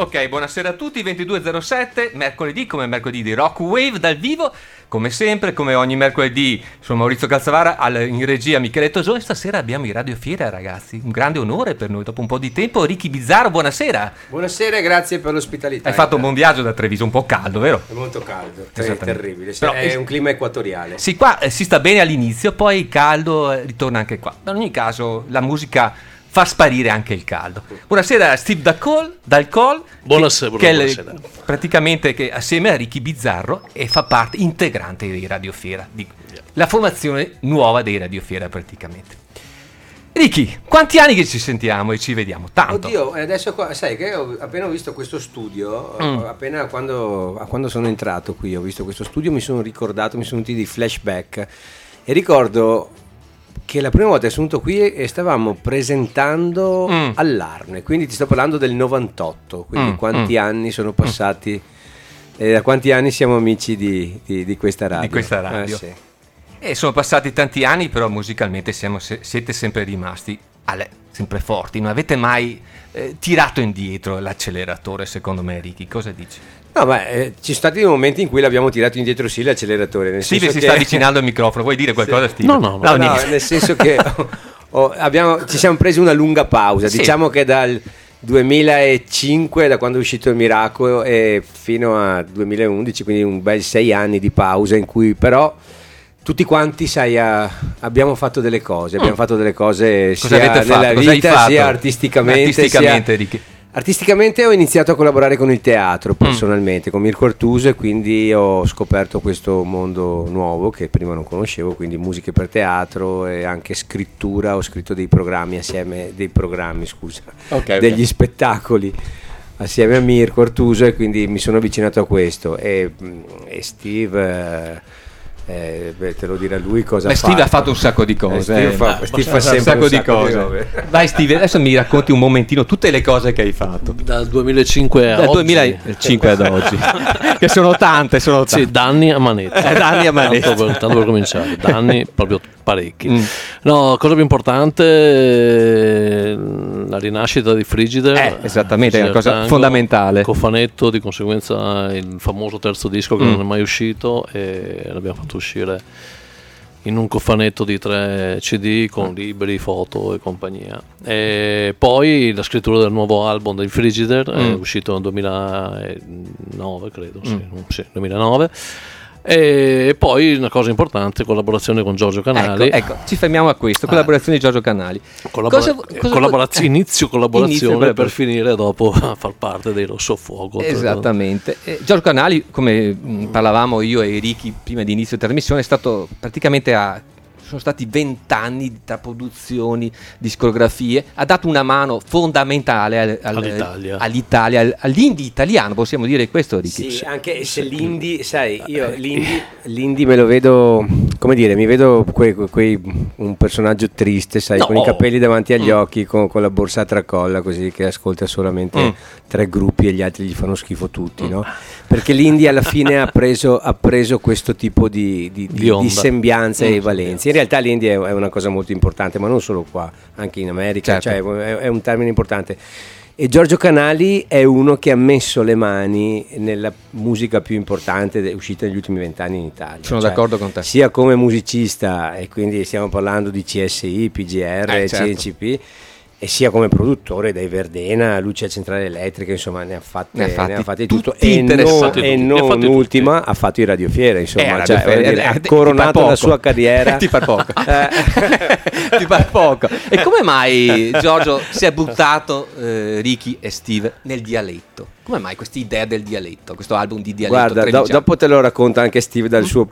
Ok, buonasera a tutti, 22.07, mercoledì come mercoledì di Rock Wave dal vivo, come sempre, come ogni mercoledì, sono Maurizio Calzavara, in regia Michele Tosò, e stasera abbiamo i Radiofiera, ragazzi, un grande onore per noi, dopo un po' di tempo. Ricky Bizzarro, buonasera. Buonasera e grazie per l'ospitalità. Hai fatto un buon viaggio da Treviso, un po' caldo, vero? È molto caldo, è terribile, però, è un clima equatoriale. Sì, qua si sta bene all'inizio, poi il caldo ritorna anche qua. In ogni caso la musica fa sparire anche il caldo. Buonasera a Steve dal Col. Buonasera. Praticamente che assieme a Ricky Bizzarro e fa parte integrante dei Radiofiera, la formazione nuova dei Radiofiera praticamente. Ricky, quanti anni che ci sentiamo e ci vediamo? Tanto. Oddio, adesso sai che appena ho visto questo studio, appena quando sono entrato qui ho visto questo studio, mi sono venuti dei flashback e ricordo che la prima volta che sono venuto qui e stavamo presentando all'Arne, quindi ti sto parlando del 98, quindi quanti anni sono passati e da quanti anni siamo amici di questa radio. Di questa radio. Sì. E sono passati tanti anni, però musicalmente siete sempre rimasti sempre forti, non avete mai tirato indietro l'acceleratore, secondo me, Ricky, cosa dici? No, ma ci sono stati dei momenti in cui l'abbiamo tirato indietro sì l'acceleratore. Steve si sta avvicinando al microfono, vuoi dire qualcosa, Steve? No, nel senso che ci siamo presi una lunga pausa, sì. Diciamo che dal 2005, da quando è uscito il Miracolo, e fino a 2011, quindi un bel 6 anni di pausa in cui però tutti quanti, sai, abbiamo fatto delle cose, sia nella vita sia artisticamente, Ricky. Artisticamente ho iniziato a collaborare con il teatro personalmente, con Mirko Artuso, e quindi ho scoperto questo mondo nuovo che prima non conoscevo, quindi musiche per teatro e anche scrittura. Ho scritto degli spettacoli assieme a Mirko Artuso, e quindi mi sono avvicinato a questo e Steve... te lo dirà lui cosa fa. Steve ha fatto un sacco di cose. Steve fa sempre un sacco di cose. Vai Steve, adesso mi racconti un momentino tutte le cose che hai fatto dal 2005 ad oggi. 2005 ad oggi che sono tante. Sì, danni a manetta. Tanto per cominciare, danni proprio parecchi. No, cosa più importante, la rinascita di Frigidaire. Esattamente, è una cosa fondamentale. Cofanetto, di conseguenza il famoso terzo disco che non è mai uscito, e l'abbiamo fatto uscire in un cofanetto di 3 CD con libri, foto e compagnia. E poi la scrittura del nuovo album dei Frigidaire è uscito nel 2009, credo, 2009. E poi una cosa importante, collaborazione con Giorgio Canali. Ecco, ci fermiamo a questo, collaborazione di Giorgio Canali. Inizio collaborazione per finire dopo a far parte dei Rosso Fuoco. Esattamente. Giorgio Canali, come parlavamo io e Ricky prima di inizio trasmissione, è stato praticamente sono stati 20 anni tra produzioni, discografie, ha dato una mano fondamentale all'Italia, all'indie italiano, possiamo dire questo, Ricky? Sì, anche se l'indie, sai, io l'indie me lo vedo, come dire, mi vedo un personaggio triste, sai, con i capelli davanti agli occhi, con la borsa a tracolla, così, che ascolta solamente 3 gruppi e gli altri gli fanno schifo tutti, no? Perché l'indie alla fine ha preso questo tipo di sembianza e valenza. In realtà l'indie è una cosa molto importante, ma non solo qua, anche in America, certo. Cioè, è un termine importante. E Giorgio Canali è uno che ha messo le mani nella musica più importante uscita negli ultimi 20 anni in Italia. Sono d'accordo con te. Sia come musicista, e quindi stiamo parlando di CSI, PGR, certo. CNCP, e sia come produttore, dai Verdena, Luce Centrale Elettrica, insomma ne ha fatti tutto, e non ultima ha fatto i Radiofiera, insomma, ha coronato la sua carriera. Ti par poco. Ti par poco. E come mai Giorgio si è buttato, Ricky e Steve, nel dialetto? Come mai questa idea del dialetto, questo album di dialetto? Guarda, dopo te lo racconta anche Steve dalla sua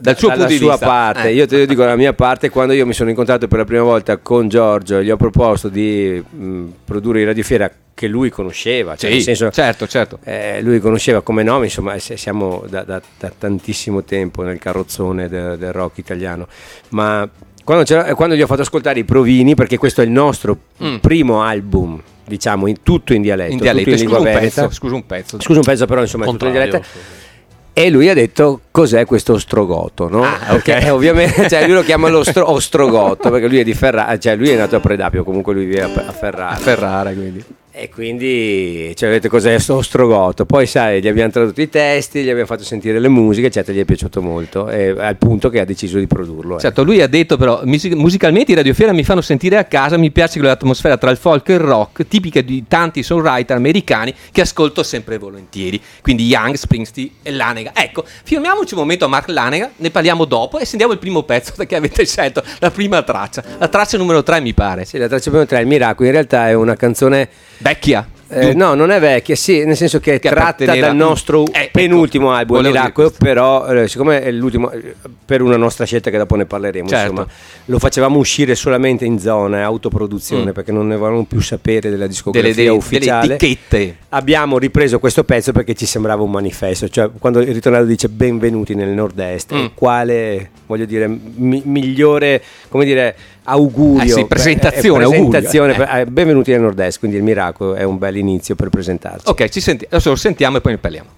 parte. Io te lo dico la mia parte. Quando io mi sono incontrato per la prima volta con Giorgio e gli ho proposto di produrre i Radiofiera, che lui conosceva, cioè, nel senso, certo. Lui conosceva come nome, insomma, siamo da tantissimo tempo nel carrozzone del rock italiano, ma quando gli ho fatto ascoltare i provini, perché questo è il nostro primo album, diciamo, tutto in dialetto, tutto in lingua veneta. Scusa un pezzo, però insomma tutto in dialetto. E lui ha detto: cos'è questo Ostrogoto, no? Perché ovviamente, cioè, lui lo chiama Ostrogotto perché lui è di Ferrara, cioè lui è nato a Predapio, comunque lui vive a Ferrara. Quindi. E quindi cioè, vedete cos'è sto Ostrogoto. Poi sai, gli abbiamo tradotto i testi, gli abbiamo fatto sentire le musiche, eccetera, gli è piaciuto molto, al punto che ha deciso di produrlo. Certo, lui ha detto però musicalmente i Radiofiera mi fanno sentire a casa, mi piace quell'atmosfera tra il folk e il rock tipica di tanti songwriter americani che ascolto sempre volentieri, quindi Young, Springsteen e Lanegan. Ecco, fermiamoci un momento a Mark Lanegan, ne parliamo dopo e sentiamo il primo pezzo che avete scelto, la prima traccia, la traccia numero 3 mi pare. Sì, la traccia numero 3, Il Miracolo, in realtà è una canzone vecchia. No, non è vecchia, sì, nel senso che tratta dal nostro penultimo album, Miracolo, però siccome è l'ultimo, per una nostra scelta che dopo ne parleremo, certo. Insomma, lo facevamo uscire solamente in zona autoproduzione perché non ne volevamo più sapere della discografia ufficiale. Delle etichette. Abbiamo ripreso questo pezzo perché ci sembrava un manifesto, cioè quando il ritornato dice benvenuti nel nord-est, quale, voglio dire, migliore, come dire, augurio, presentazione, benvenuti nel nord-est, quindi Il Miracolo è un bel inizio per presentarci. Ok, adesso lo sentiamo e poi ne parliamo.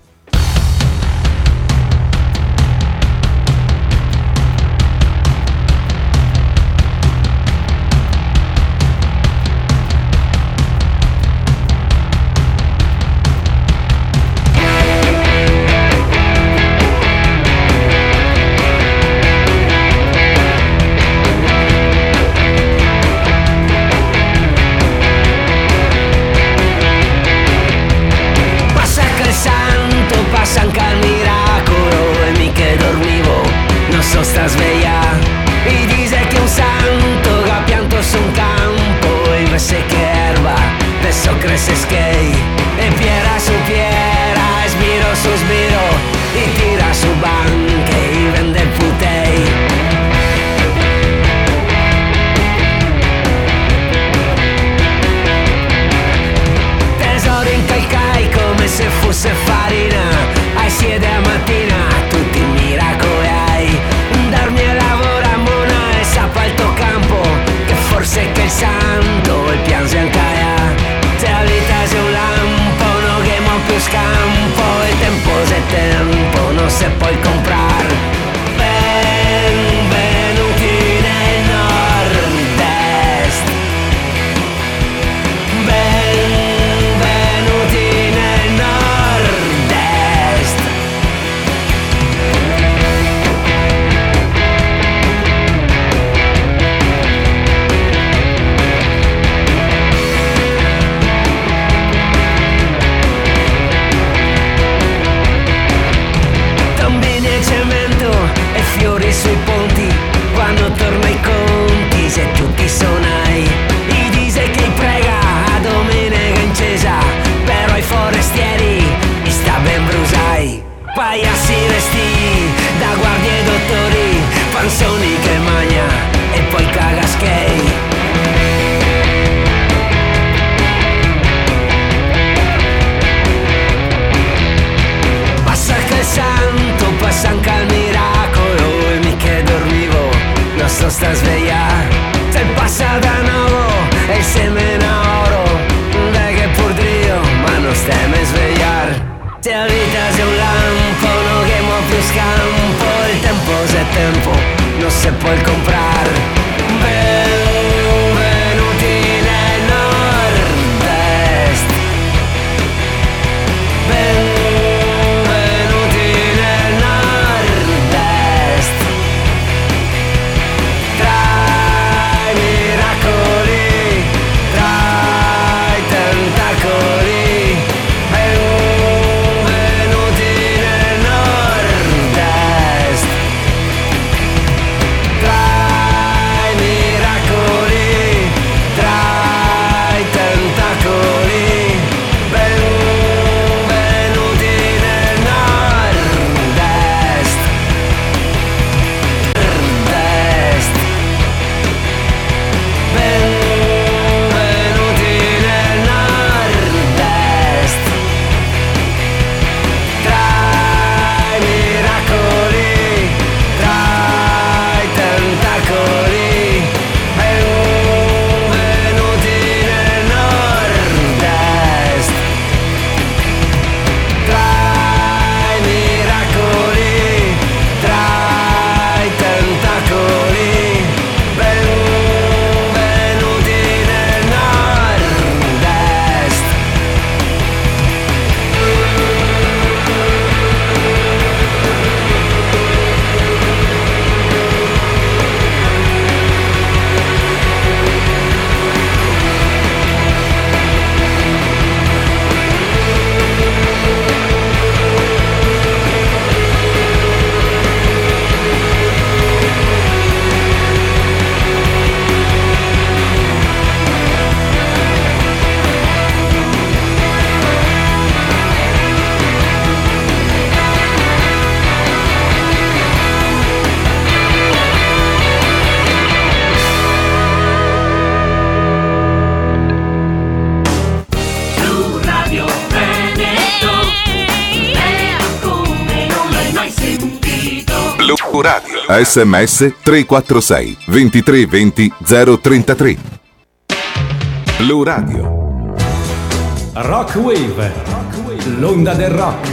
Radio. SMS 346 23 20 033. Blu Radio. Rock Wave, l'onda del rock.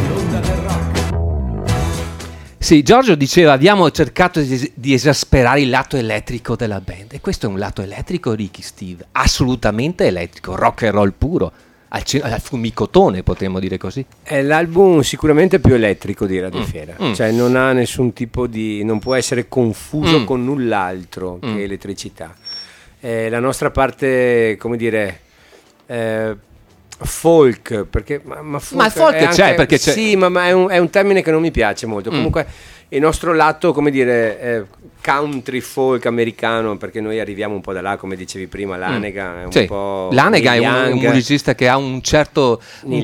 Sì, Giorgio diceva abbiamo cercato di esasperare il lato elettrico della band, e questo è un lato elettrico, Ricky Steve, assolutamente elettrico, rock and roll puro, al fumicotone, potremmo dire così. È l'album sicuramente più elettrico di Radiofiera, cioè non ha nessun tipo di, non può essere confuso con null'altro che elettricità. La nostra parte, come dire, folk, perché ma il folk è c'è, anche, perché c'è. Sì, ma è un termine che non mi piace molto. Comunque il nostro lato, come dire, country folk americano, perché noi arriviamo un po' da là, come dicevi prima, Lanega è un po'. Lanega è un musicista che ha un certo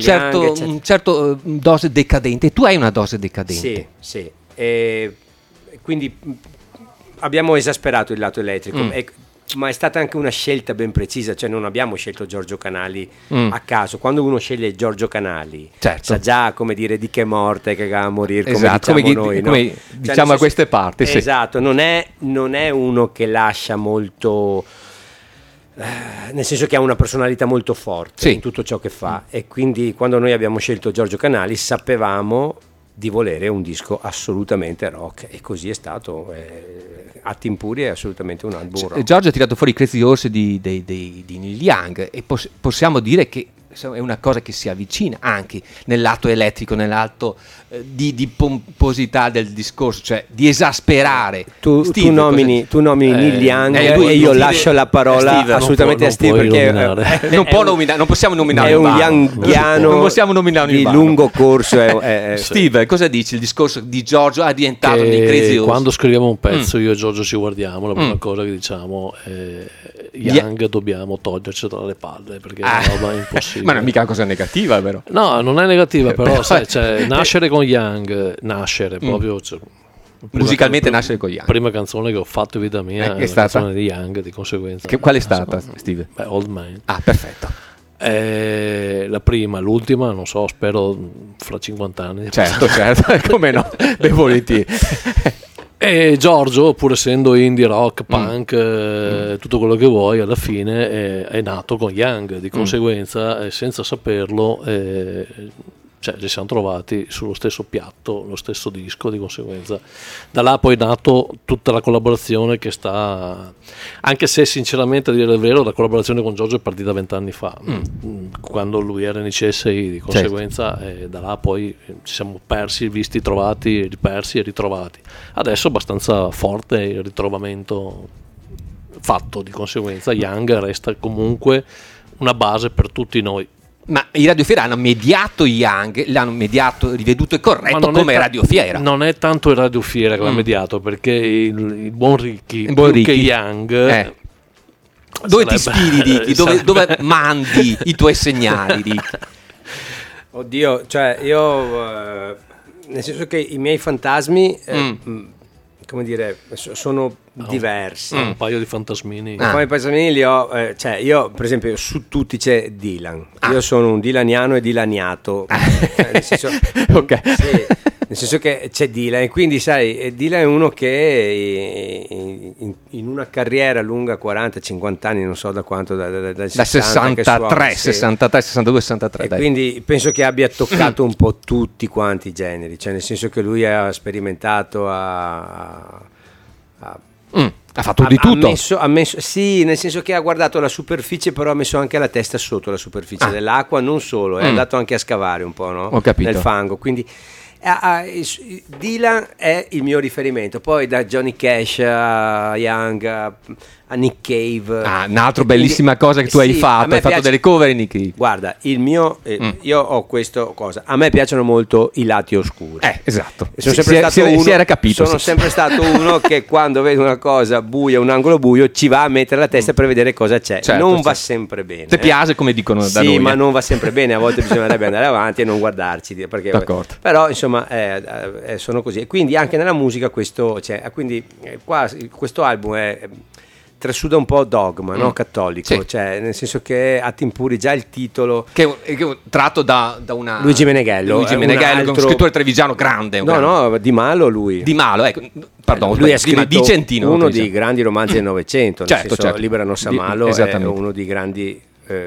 dose decadente. Tu hai una dose decadente. Sì. E quindi abbiamo esasperato il lato elettrico. Ma è stata anche una scelta ben precisa, cioè non abbiamo scelto Giorgio Canali a caso. Quando uno sceglie Giorgio Canali, sa già, come dire, di che è morte, che va a morire, esatto, come diciamo noi, come no? diciamo a queste parti. Esatto, non è uno che lascia molto, nel senso che ha una personalità molto forte in tutto ciò che fa, e quindi quando noi abbiamo scelto Giorgio Canali sapevamo di volere un disco assolutamente rock, e così è stato. Atti Impuri è assolutamente un album rock. Giorgio ha tirato fuori i Crazy Horse di Neil Young, e possiamo dire che è una cosa che si avvicina anche nel lato elettrico, nel lato di pomposità del discorso, cioè di esasperare. Tu nomini Neil Young e io lascio la parola Steve, assolutamente a Steve, perché non possiamo nominare è un younghiano, non possiamo nominare di lungo corso. Steve, cosa dici? Il discorso di Giorgio ha diventato nei Crazy Horse. Quando scriviamo un pezzo io e Giorgio ci guardiamo, la prima cosa che diciamo Young dobbiamo toglierci tra le palle, perché è una roba impossibile. Ma non è mica una cosa negativa, vero? No, non è negativa, però sai, cioè, nascere con Young, proprio, cioè, musicalmente nascere con Young. Prima canzone che ho fatto in vita mia è stata? canzone di Young, di conseguenza. Qual è stata, Steve? Old Man. Ah, perfetto. La prima, l'ultima, non so, spero fra 50 anni. Certo, come no, ben volentieri. E Giorgio, pur essendo indie rock, punk, tutto quello che vuoi, alla fine è nato con Young, di conseguenza, senza saperlo, cioè ci siamo trovati sullo stesso piatto, lo stesso disco, di conseguenza da là poi è nato tutta la collaborazione che sta, anche se sinceramente a dire il vero la collaborazione con Giorgio è partita 20 anni fa, quando lui era in CSI, di conseguenza da là poi ci siamo persi, visti, trovati, ripersi e ritrovati. Adesso è abbastanza forte il ritrovamento fatto, di conseguenza Young resta comunque una base per tutti noi. Ma i Radiofiera hanno mediato Young, l'hanno mediato, riveduto e corretto come Radiofiera. Non è tanto il Radiofiera che l'ha mediato, perché il buon Ricky, che Young... Dove ti ispiri, Ricky? Dove mandi i tuoi segnali, Ricky? Oddio, cioè io... nel senso che i miei fantasmi... come dire, sono diversi. Un paio di fantasmini. Poi i fantasmini li ho, cioè io per esempio su tutti c'è Dylan. Io sono un dilaniano e dilaniato. Cioè, nel senso, nel senso che c'è Dylan, e quindi sai, Dylan è uno che in una carriera lunga 40-50 anni, non so da quanto, da 63, 63, 62, 63. E quindi penso che abbia toccato un po' tutti quanti i generi, cioè nel senso che lui ha sperimentato, ha fatto di tutto. Ha messo, sì, nel senso che ha guardato la superficie, però ha messo anche la testa sotto la superficie dell'acqua, non solo, è andato anche a scavare un po', no? Ho capito. Nel fango, quindi Dylan è il mio riferimento, poi da Johnny Cash a Young a Nick Cave. Un'altra bellissima cosa che tu hai fatto delle cover in Nick Cave. Guarda, il mio io ho questo cosa, a me piacciono molto i lati oscuri. Esatto. Si era capito. Sono sempre stato uno che quando vede una cosa buia, un angolo buio, ci va a mettere la testa per vedere cosa c'è. Non va sempre bene. Ti piace, come dicono da noi. Sì, ma non va sempre bene, a volte bisognerebbe andare avanti e non guardarci, perché però insomma sono così, e quindi anche nella musica questo c'è. Quindi qua questo album è trasuda un po' dogma, no? Cattolico, Sì. cioè nel senso che a Timpuri già il titolo che è tratto da una Luigi Meneghello, Luigi è un Meneghello, altro- un scrittore trevigiano grande, un no, grande. no, Di Malo lui. Di Malo, ecco, pardon, Lui ha prima scritto Vicentino, uno Trevigiano. dei grandi romanzi del Novecento, nel Certo, senso certo. Libera Nossa Malo è Esattamente. uno dei grandi,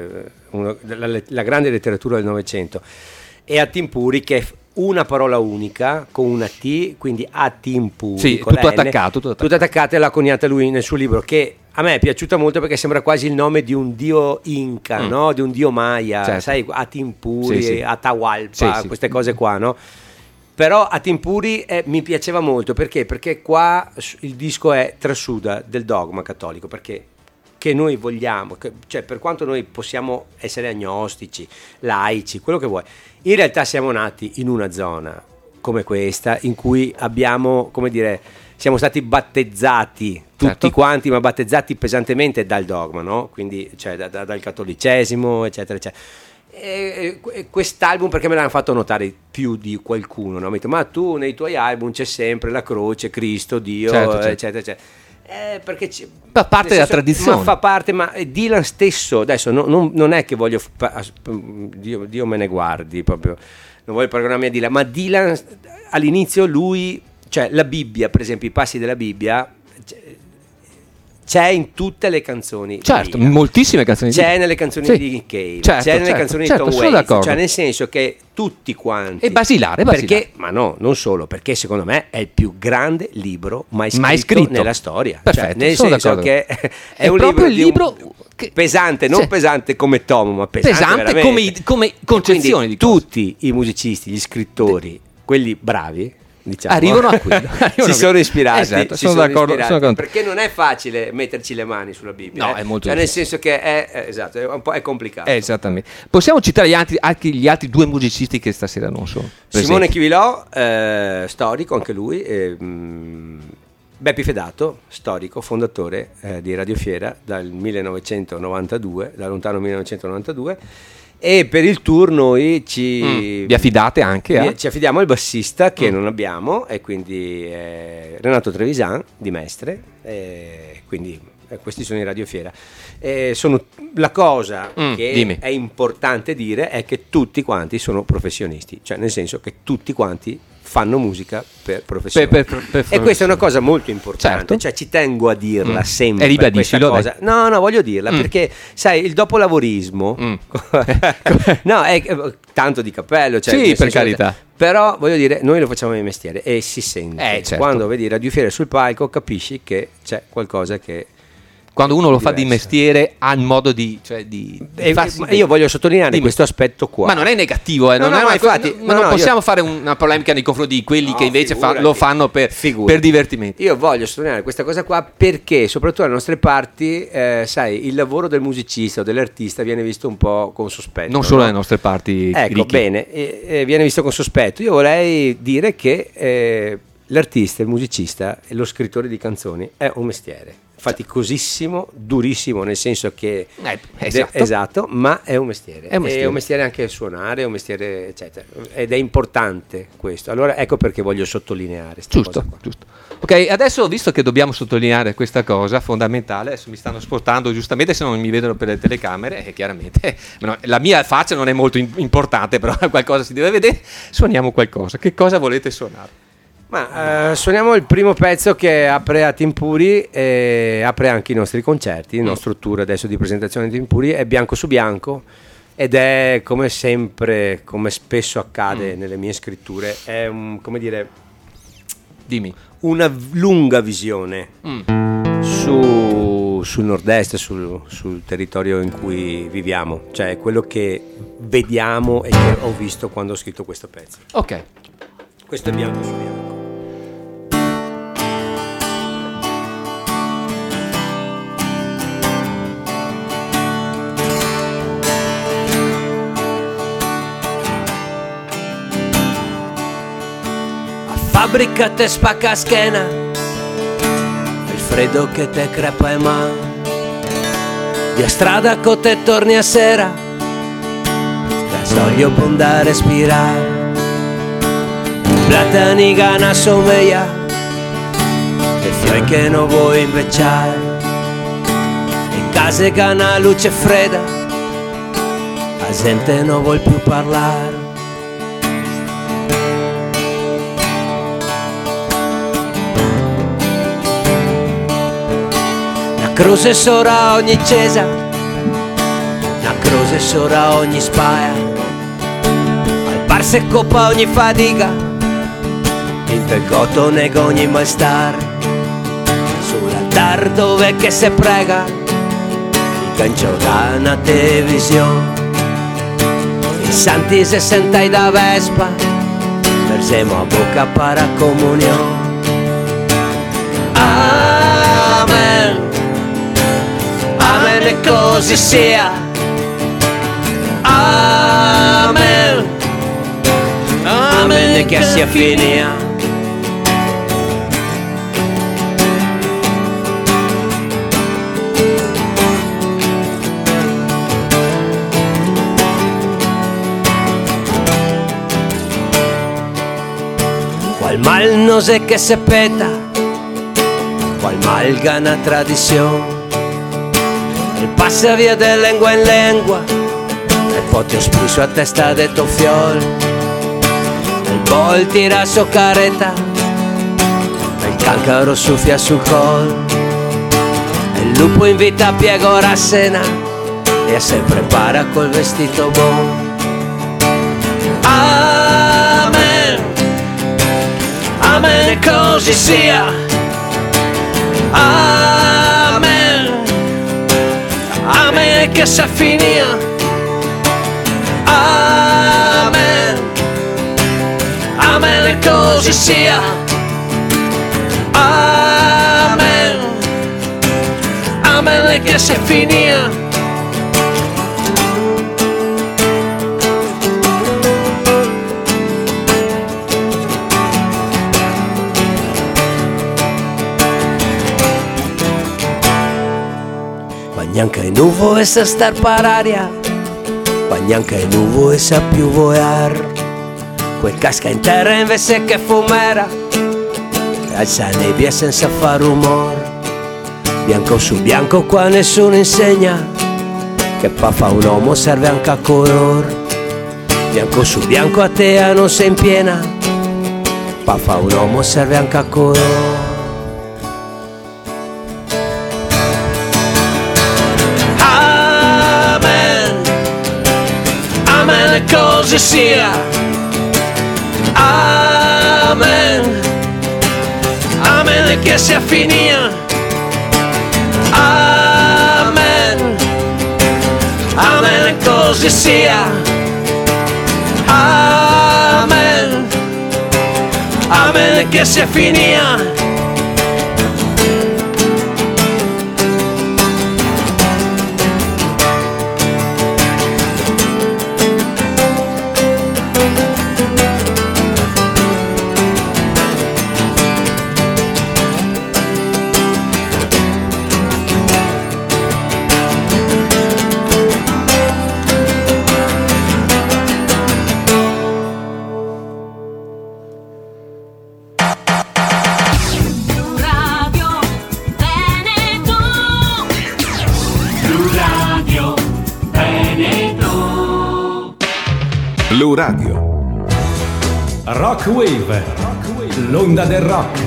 la grande letteratura del Novecento. E a Timpuri, che è una parola unica con una T, quindi a Timpuri, Sì, con la tutto N, attaccato, tutto tutto attaccato, e l'ha coniata lui nel suo libro, che a me è piaciuta molto perché sembra quasi il nome di un dio inca, no? Di un dio maya, Certo. sai, a Timpuri, Sì, sì. Atahualpa, Sì, sì. queste cose qua, no? Però a Timpuri mi piaceva molto perché qua il disco è trasuda del dogma cattolico, perché che noi vogliamo, cioè per quanto noi possiamo essere agnostici, laici, quello che vuoi, in realtà siamo nati in una zona come questa in cui abbiamo, come dire, siamo stati battezzati tutti Certo. quanti, ma battezzati pesantemente dal dogma, no? Quindi cioè, dal cattolicesimo, eccetera, eccetera. E quest'album, perché me l'hanno fatto notare più di qualcuno, no? Mi detto, ma tu nei tuoi album c'è sempre la croce, Cristo, Dio, Certo, certo. eccetera, eccetera. Perché Fa parte nel della senso, tradizione. ma fa parte, ma Dylan stesso adesso non è che voglio Dio me ne guardi, proprio non voglio paragonarmi a Dylan, ma Dylan all'inizio lui, cioè la Bibbia, per esempio i passi della Bibbia c'è in tutte le canzoni, Certo, di Dylan. moltissime canzoni. C'è nelle canzoni Sì. di Nick Cave, Certo, c'è nelle certo, canzoni certo, di Tom sono Waits, d'accordo. cioè nel senso che tutti quanti, È basilare, perché, ma no, non solo, perché secondo me è il più grande libro mai scritto nella storia. Perfetto, cioè, nel sono senso d'accordo. che È un proprio il di un- libro che- pesante, non Sì. pesante come tomo, ma pesante, Pesante veramente. come E concezione quindi di cose. tutti i musicisti, gli scrittori, quelli bravi, diciamo, Arrivano a quello. si sono ispirati, Esatto, si sono d'accordo, ispirati, sono d'accordo. perché non è facile metterci le mani sulla Bibbia, No, è molto cioè, nel difficile. senso che esatto, è un po' è complicato. Esattamente. Possiamo citare anche gli altri due musicisti che stasera non sono presenti. Simone Chivilò, storico anche lui, Beppi Fedato, storico, fondatore di Radio Fiera dal 1992, da lontano 1992, e per il tour noi Vi affidate anche a... ci affidiamo al bassista che non abbiamo, e quindi Renato Trevisan di Mestre, quindi questi sono i Radio Fiera. La cosa che dimmi. è importante dire è che tutti quanti sono professionisti, cioè nel senso che tutti quanti fanno musica per professione, Per e questa è una cosa molto importante, Certo. cioè ci tengo a dirla sempre, E ribadiscilo, questa cosa. No, voglio dirla perché sai, il dopolavorismo no, è tanto di cappello, cioè, Sì, nel per senso, carità. però voglio dire, noi lo facciamo di mestiere e si sente, Certo. quando vedi Radio Fiera sul palco capisci che c'è qualcosa che Quando uno lo fa di diverso. mestiere ha il modo di farsi ma io voglio sottolineare Dimmi. questo aspetto qua. Ma non è negativo, No, non no, è ma infatti, ma no, non no, possiamo fare una polemica nei confronti di quelli che invece figurati, lo fanno per figurati. divertimento. Io voglio sottolineare questa cosa qua perché soprattutto alle nostre parti, sai, il lavoro del musicista o dell'artista viene visto un po' con sospetto. Non solo no? alle nostre parti. Ecco, Ricky. bene, viene visto con sospetto. Io vorrei dire che l'artista, il musicista e lo scrittore di canzoni è un mestiere faticosissimo, durissimo, nel senso che esatto, ma è un mestiere. È un mestiere. Anche suonare, è un mestiere, eccetera, ed è importante questo. Allora ecco perché voglio sottolineare sta cosa qua. Giusto. Ok, adesso visto che dobbiamo sottolineare questa cosa fondamentale, adesso mi stanno spostando giustamente, se non mi vedono per le telecamere, e chiaramente la mia faccia non è molto importante, però qualcosa si deve vedere. Suoniamo qualcosa. Che cosa volete suonare? Ma suoniamo il primo pezzo che apre a Timpuri e apre anche i nostri concerti. Il nostro tour adesso di presentazione di Timpuri è Bianco su Bianco, ed è, come sempre, come spesso accade nelle mie scritture, è come dire, Dimmi. una lunga visione sul nord-est, sul territorio in cui viviamo, cioè quello che vediamo e che ho visto quando ho scritto questo pezzo. Ok. Questo è Bianco su Bianco. Fabbrica te spacca schiena, il freddo che te crepa in mano, via strada con te torni a sera, gasolio buon da respirare, platani gana sommeia, e fioi che non vuoi invecciare, case che una luce fredda, la gente non vuol più parlare. Una croce sopra ogni chiesa, una croce sopra ogni spia, al bar se coppa ogni fatica, il peccato nega ogni malstar, sull'altar dove che se prega, il cancio da una televisione, i santi se sentai da Vespa, versiamo a bocca para comunione. Amen, amen e così sia. Amen, amen e che sia finia. Qual mal no sé che se peta, qual mal gana tradición, el passa via de lengua in lengua, el potio spriso a testa de tu fiol, el bol tira su careta, el cancaro suffia sul col, el lupo invita a Piego a cena e se prepara col vestito bon. Amen, amen e così sia. Amen, amen e che sia finia. Amen, amen e così sia. Amen, amen e che sia finia. Quando in nuvo e sa star pararia, quando in nuvo e sa più voar, quel casca in terra invece che fumera, e alza nebbia senza far rumore, bianco su bianco qua nessuno insegna, che pa fa un uomo serve anche a color, bianco su bianco a te non sei in piena, pa fa un uomo serve anche a color. Così sia. Amen, amen e che sia finia. Amen, amen e così sia. Amen, amen e che sia finia. Blu Radio. Rock Wave, l'onda del rock.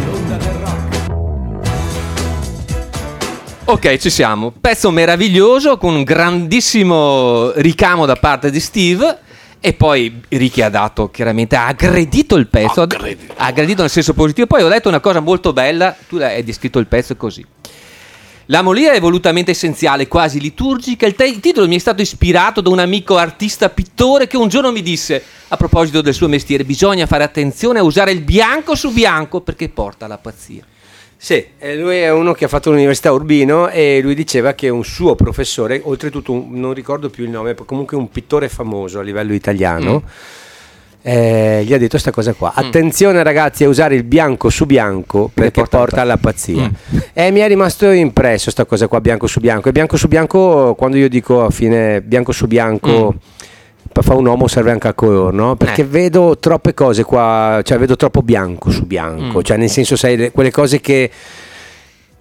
Ok, ci siamo. Pezzo meraviglioso con un grandissimo ricamo da parte di Steve. E poi Ricky ha dato, chiaramente, ha aggredito il pezzo. Ha aggredito nel senso positivo. Poi ho detto una cosa molto bella. Tu hai descritto il pezzo così. La molia è volutamente essenziale, quasi liturgica. Il titolo mi è stato ispirato da un amico artista pittore che un giorno mi disse, a proposito del suo mestiere, bisogna fare attenzione a usare il bianco su bianco perché porta alla pazzia. Sì, lui è uno che ha fatto l'università a Urbino e lui diceva che un suo professore, oltretutto non ricordo più il nome, comunque un pittore famoso a livello italiano, gli ha detto questa cosa qua: attenzione ragazzi a usare il bianco su bianco perché porta alla pazzia. E mi è rimasto impresso sta cosa qua, bianco su bianco. E bianco su bianco, quando io dico a fine bianco su bianco, per fare un uomo serve anche a color, no? Perché vedo troppe cose qua, cioè vedo troppo bianco su bianco, cioè nel senso, sai, quelle cose che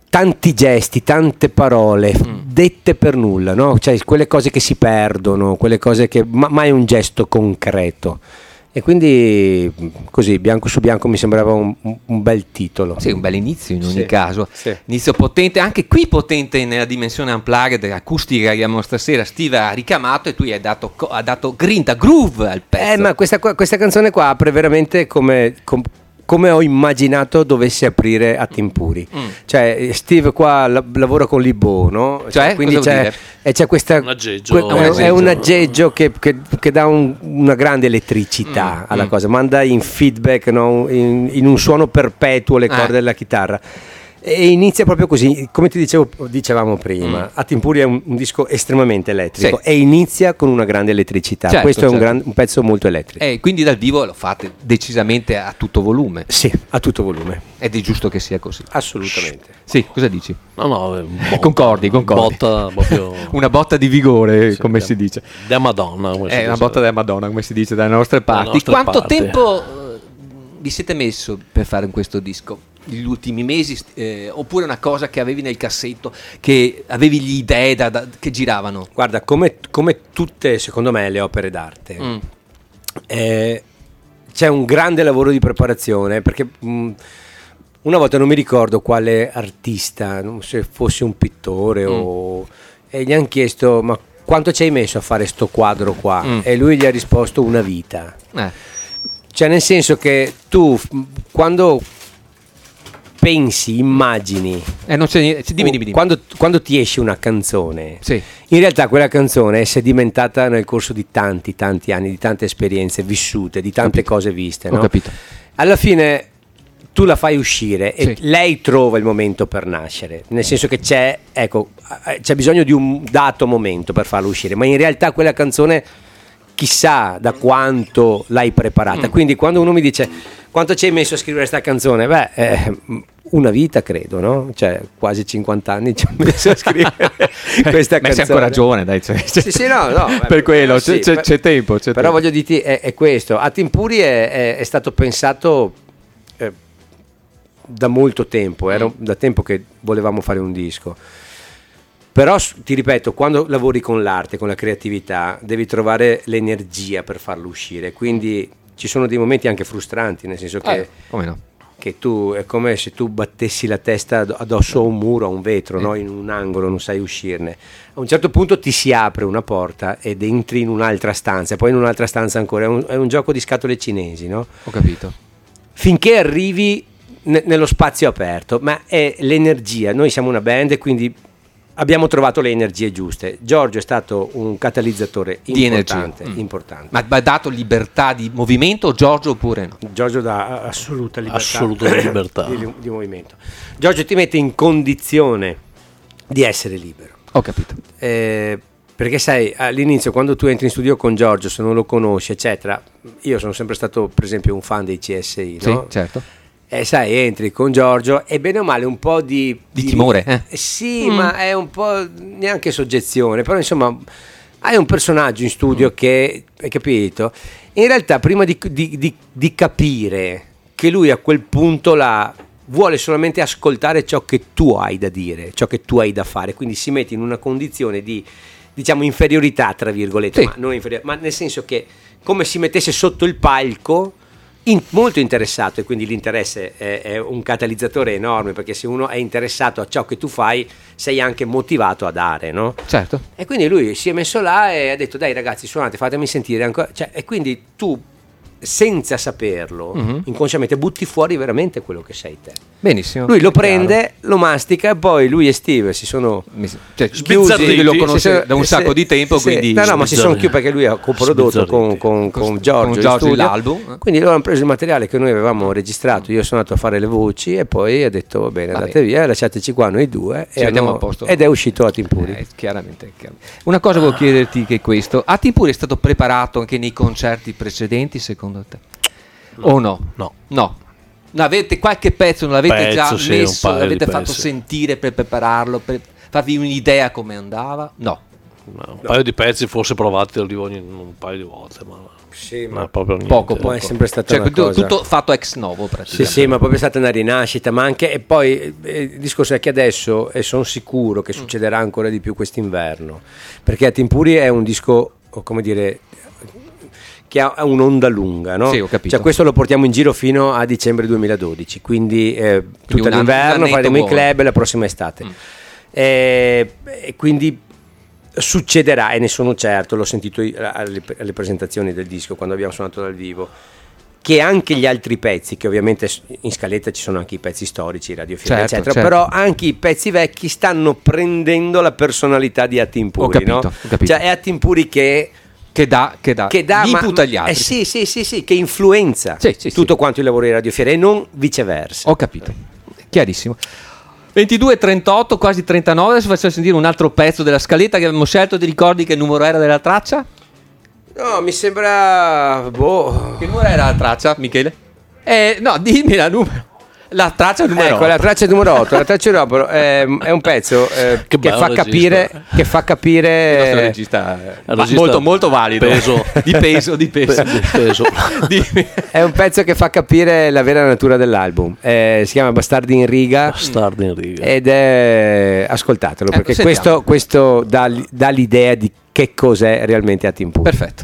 tanti gesti, tante parole dette per nulla, no? Cioè quelle cose che si perdono, quelle cose che mai un gesto concreto. E quindi così, bianco su bianco, mi sembrava un bel titolo. Sì, un bel inizio in ogni caso. Sì. Inizio potente, anche qui potente nella dimensione unplugged, acustica che abbiamo stasera. Steve ha ricamato e tu gli hai dato grinta, groove al pezzo. Ma questa canzone qua apre veramente come ho immaginato dovesse aprire a Timpuri. Cioè Steve qua lavora con l'Ibo, no? Cioè, quindi c'è questa un aggeggio. è un aggeggio che dà una grande elettricità alla cosa, manda in feedback, no? in un suono perpetuo le corde della chitarra. E inizia proprio così, come dicevamo prima. A Timpuri è un disco estremamente elettrico, e inizia con una grande elettricità. Certo, questo è un pezzo molto elettrico. E quindi dal vivo lo fate decisamente a tutto volume. Sì, a tutto volume. Ed è giusto che sia così. Assolutamente. Sì, cosa dici? No, Concordi. Botta proprio una botta di vigore, come si dice. da Madonna. È una botta della Madonna, come si dice dalle nostre parti. Quanto tempo vi siete messo per fare questo disco? Gli ultimi mesi, oppure una cosa che avevi nel cassetto, che avevi gli idee che giravano? Guarda, come tutte, secondo me, le opere d'arte, c'è un grande lavoro di preparazione, perché una volta non mi ricordo quale artista, se fosse un pittore e gli hanno chiesto: ma quanto ci hai messo a fare sto quadro qua? E lui gli ha risposto: una vita. Cioè, nel senso che tu quando pensi, immagini, non c'è niente. Dimmi. Quando ti esce una canzone, sì, in realtà quella canzone è sedimentata nel corso di tanti anni, di tante esperienze vissute, di tante cose viste, no? Ho capito. Alla fine tu la fai uscire e sì, lei trova il momento per nascere, nel senso che c'è bisogno di un dato momento per farla uscire, ma in realtà quella canzone chissà da quanto l'hai preparata. Quindi quando uno mi dice: quanto ci hai messo a scrivere questa canzone? Una vita, credo, no? Cioè quasi 50 anni ci ho messo a scrivere questa canzone. Ma sei ancora giovane, dai. Sì, no, per quello c'è tempo. Però voglio dirti, è questo. A Timpuri è stato pensato da molto tempo, era da tempo che volevamo fare un disco. Però ti ripeto, quando lavori con l'arte, con la creatività, devi trovare l'energia per farlo uscire. Quindi ci sono dei momenti anche frustranti, nel senso che, come no? che tu è come se tu battessi la testa addosso a un muro, a un vetro, no? In un angolo, non sai uscirne. A un certo punto ti si apre una porta ed entri in un'altra stanza, poi in un'altra stanza ancora. È un gioco di scatole cinesi, no? Ho capito. Finché arrivi nello spazio aperto, ma è l'energia. Noi siamo una band e quindi abbiamo trovato le energie giuste. Giorgio è stato un catalizzatore importante. Ma ha dato libertà di movimento Giorgio oppure no? Giorgio dà assoluta libertà, di movimento. Giorgio ti mette in condizione di essere libero. Ho capito. Perché sai, all'inizio quando tu entri in studio con Giorgio, se non lo conosci eccetera, io sono sempre stato per esempio un fan dei CSI, no? Sì, certo. Sai, entri con Giorgio e bene o male un po' di timore, Sì, ma è un po' neanche soggezione, però insomma hai un personaggio in studio che, hai capito? In realtà prima di capire che lui a quel punto là vuole solamente ascoltare ciò che tu hai da dire, ciò che tu hai da fare, quindi si mette in una condizione di, diciamo, inferiorità tra virgolette, sì, ma non ma nel senso che come si mettesse sotto il palco, molto interessato, e quindi l'interesse è un catalizzatore enorme, perché se uno è interessato a ciò che tu fai sei anche motivato a dare, no? Certo. E quindi lui si è messo là e ha detto: dai ragazzi, suonate, fatemi sentire ancora, cioè, e quindi tu senza saperlo inconsciamente butti fuori veramente quello che sei te. Benissimo. Lui lo prende, lo mastica, poi lui e Steve si sono chiusi, lo conosce da un sacco di tempo, quindi no, ma si sono chiusi perché lui ha coprodotto con Giorgio l'album, quindi loro hanno preso il materiale che noi avevamo registrato, io sono andato a fare le voci e poi ha detto va bene, andate via, lasciateci qua noi due e andiamo a posto. Ed è uscito a Timpuri. Chiaramente. Una cosa volevo chiederti, che questo a Timpuri è stato preparato anche nei concerti precedenti secondo te? O no? No. Avete qualche pezzo, non l'avete già messo, l'avete fatto sentire per prepararlo, per farvi un'idea come andava? No. un paio di pezzi forse provati dal vivo un paio di volte, ma proprio niente. Poco. È sempre stata una cosa. Tutto fatto ex novo praticamente. Sì, ma proprio è stata una rinascita, ma anche, e poi il discorso è che adesso, e sono sicuro che succederà ancora di più quest'inverno, perché Atimpuri è un disco, come dire, che ha un'onda lunga, no? Sì, ho capito. Cioè questo lo portiamo in giro fino a dicembre 2012, quindi tutto l'inverno faremo i club e la prossima estate. E quindi succederà, e ne sono certo, l'ho sentito alle presentazioni del disco quando abbiamo suonato dal vivo, che anche gli altri pezzi, che ovviamente in scaletta ci sono anche i pezzi storici, radiofilm, eccetera, però anche i pezzi vecchi stanno prendendo la personalità di Atimpuri, no? Ho capito. Cioè è Atimpuri che dà l'input agli altri. Sì, che influenza tutto quanto il lavoro di Radiofiera e non viceversa. Ho capito, chiarissimo. 22:38, quasi 39. Adesso faccio sentire un altro pezzo della scaletta che abbiamo scelto. Ti ricordi che numero era della traccia? No, mi sembra Che numero era la traccia, Michele? No, dimmi la numero. La traccia numero 8. La traccia numero 8. La traccia numero 8 è un pezzo che fa capire il nostro regista molto molto valido. Di peso. È un pezzo che fa capire la vera natura dell'album. Si chiama Bastardi in riga. Ed è, ascoltatelo, perché questo dà l'idea di che cos'è realmente Atimpuri. Perfetto.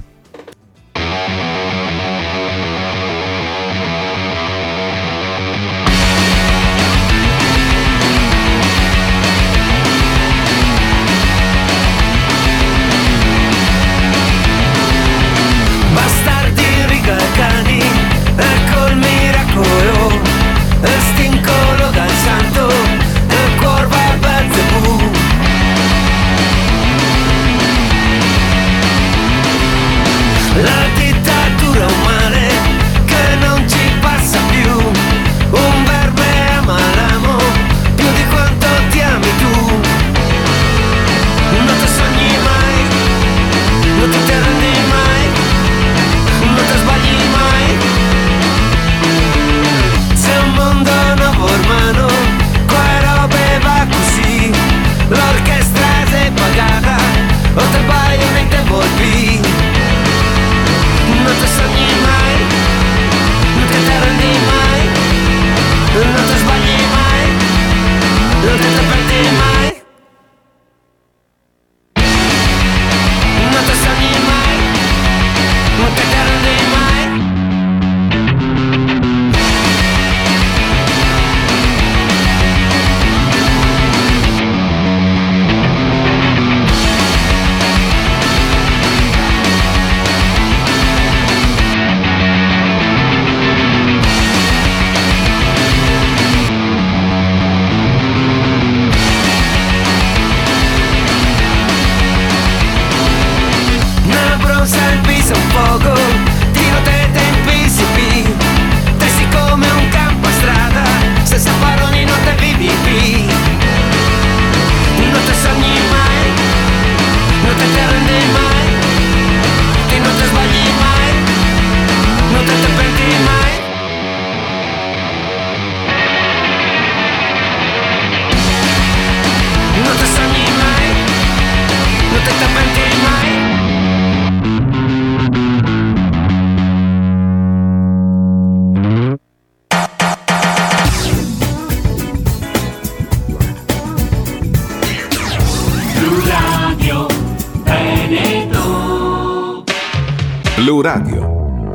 Blu Radio.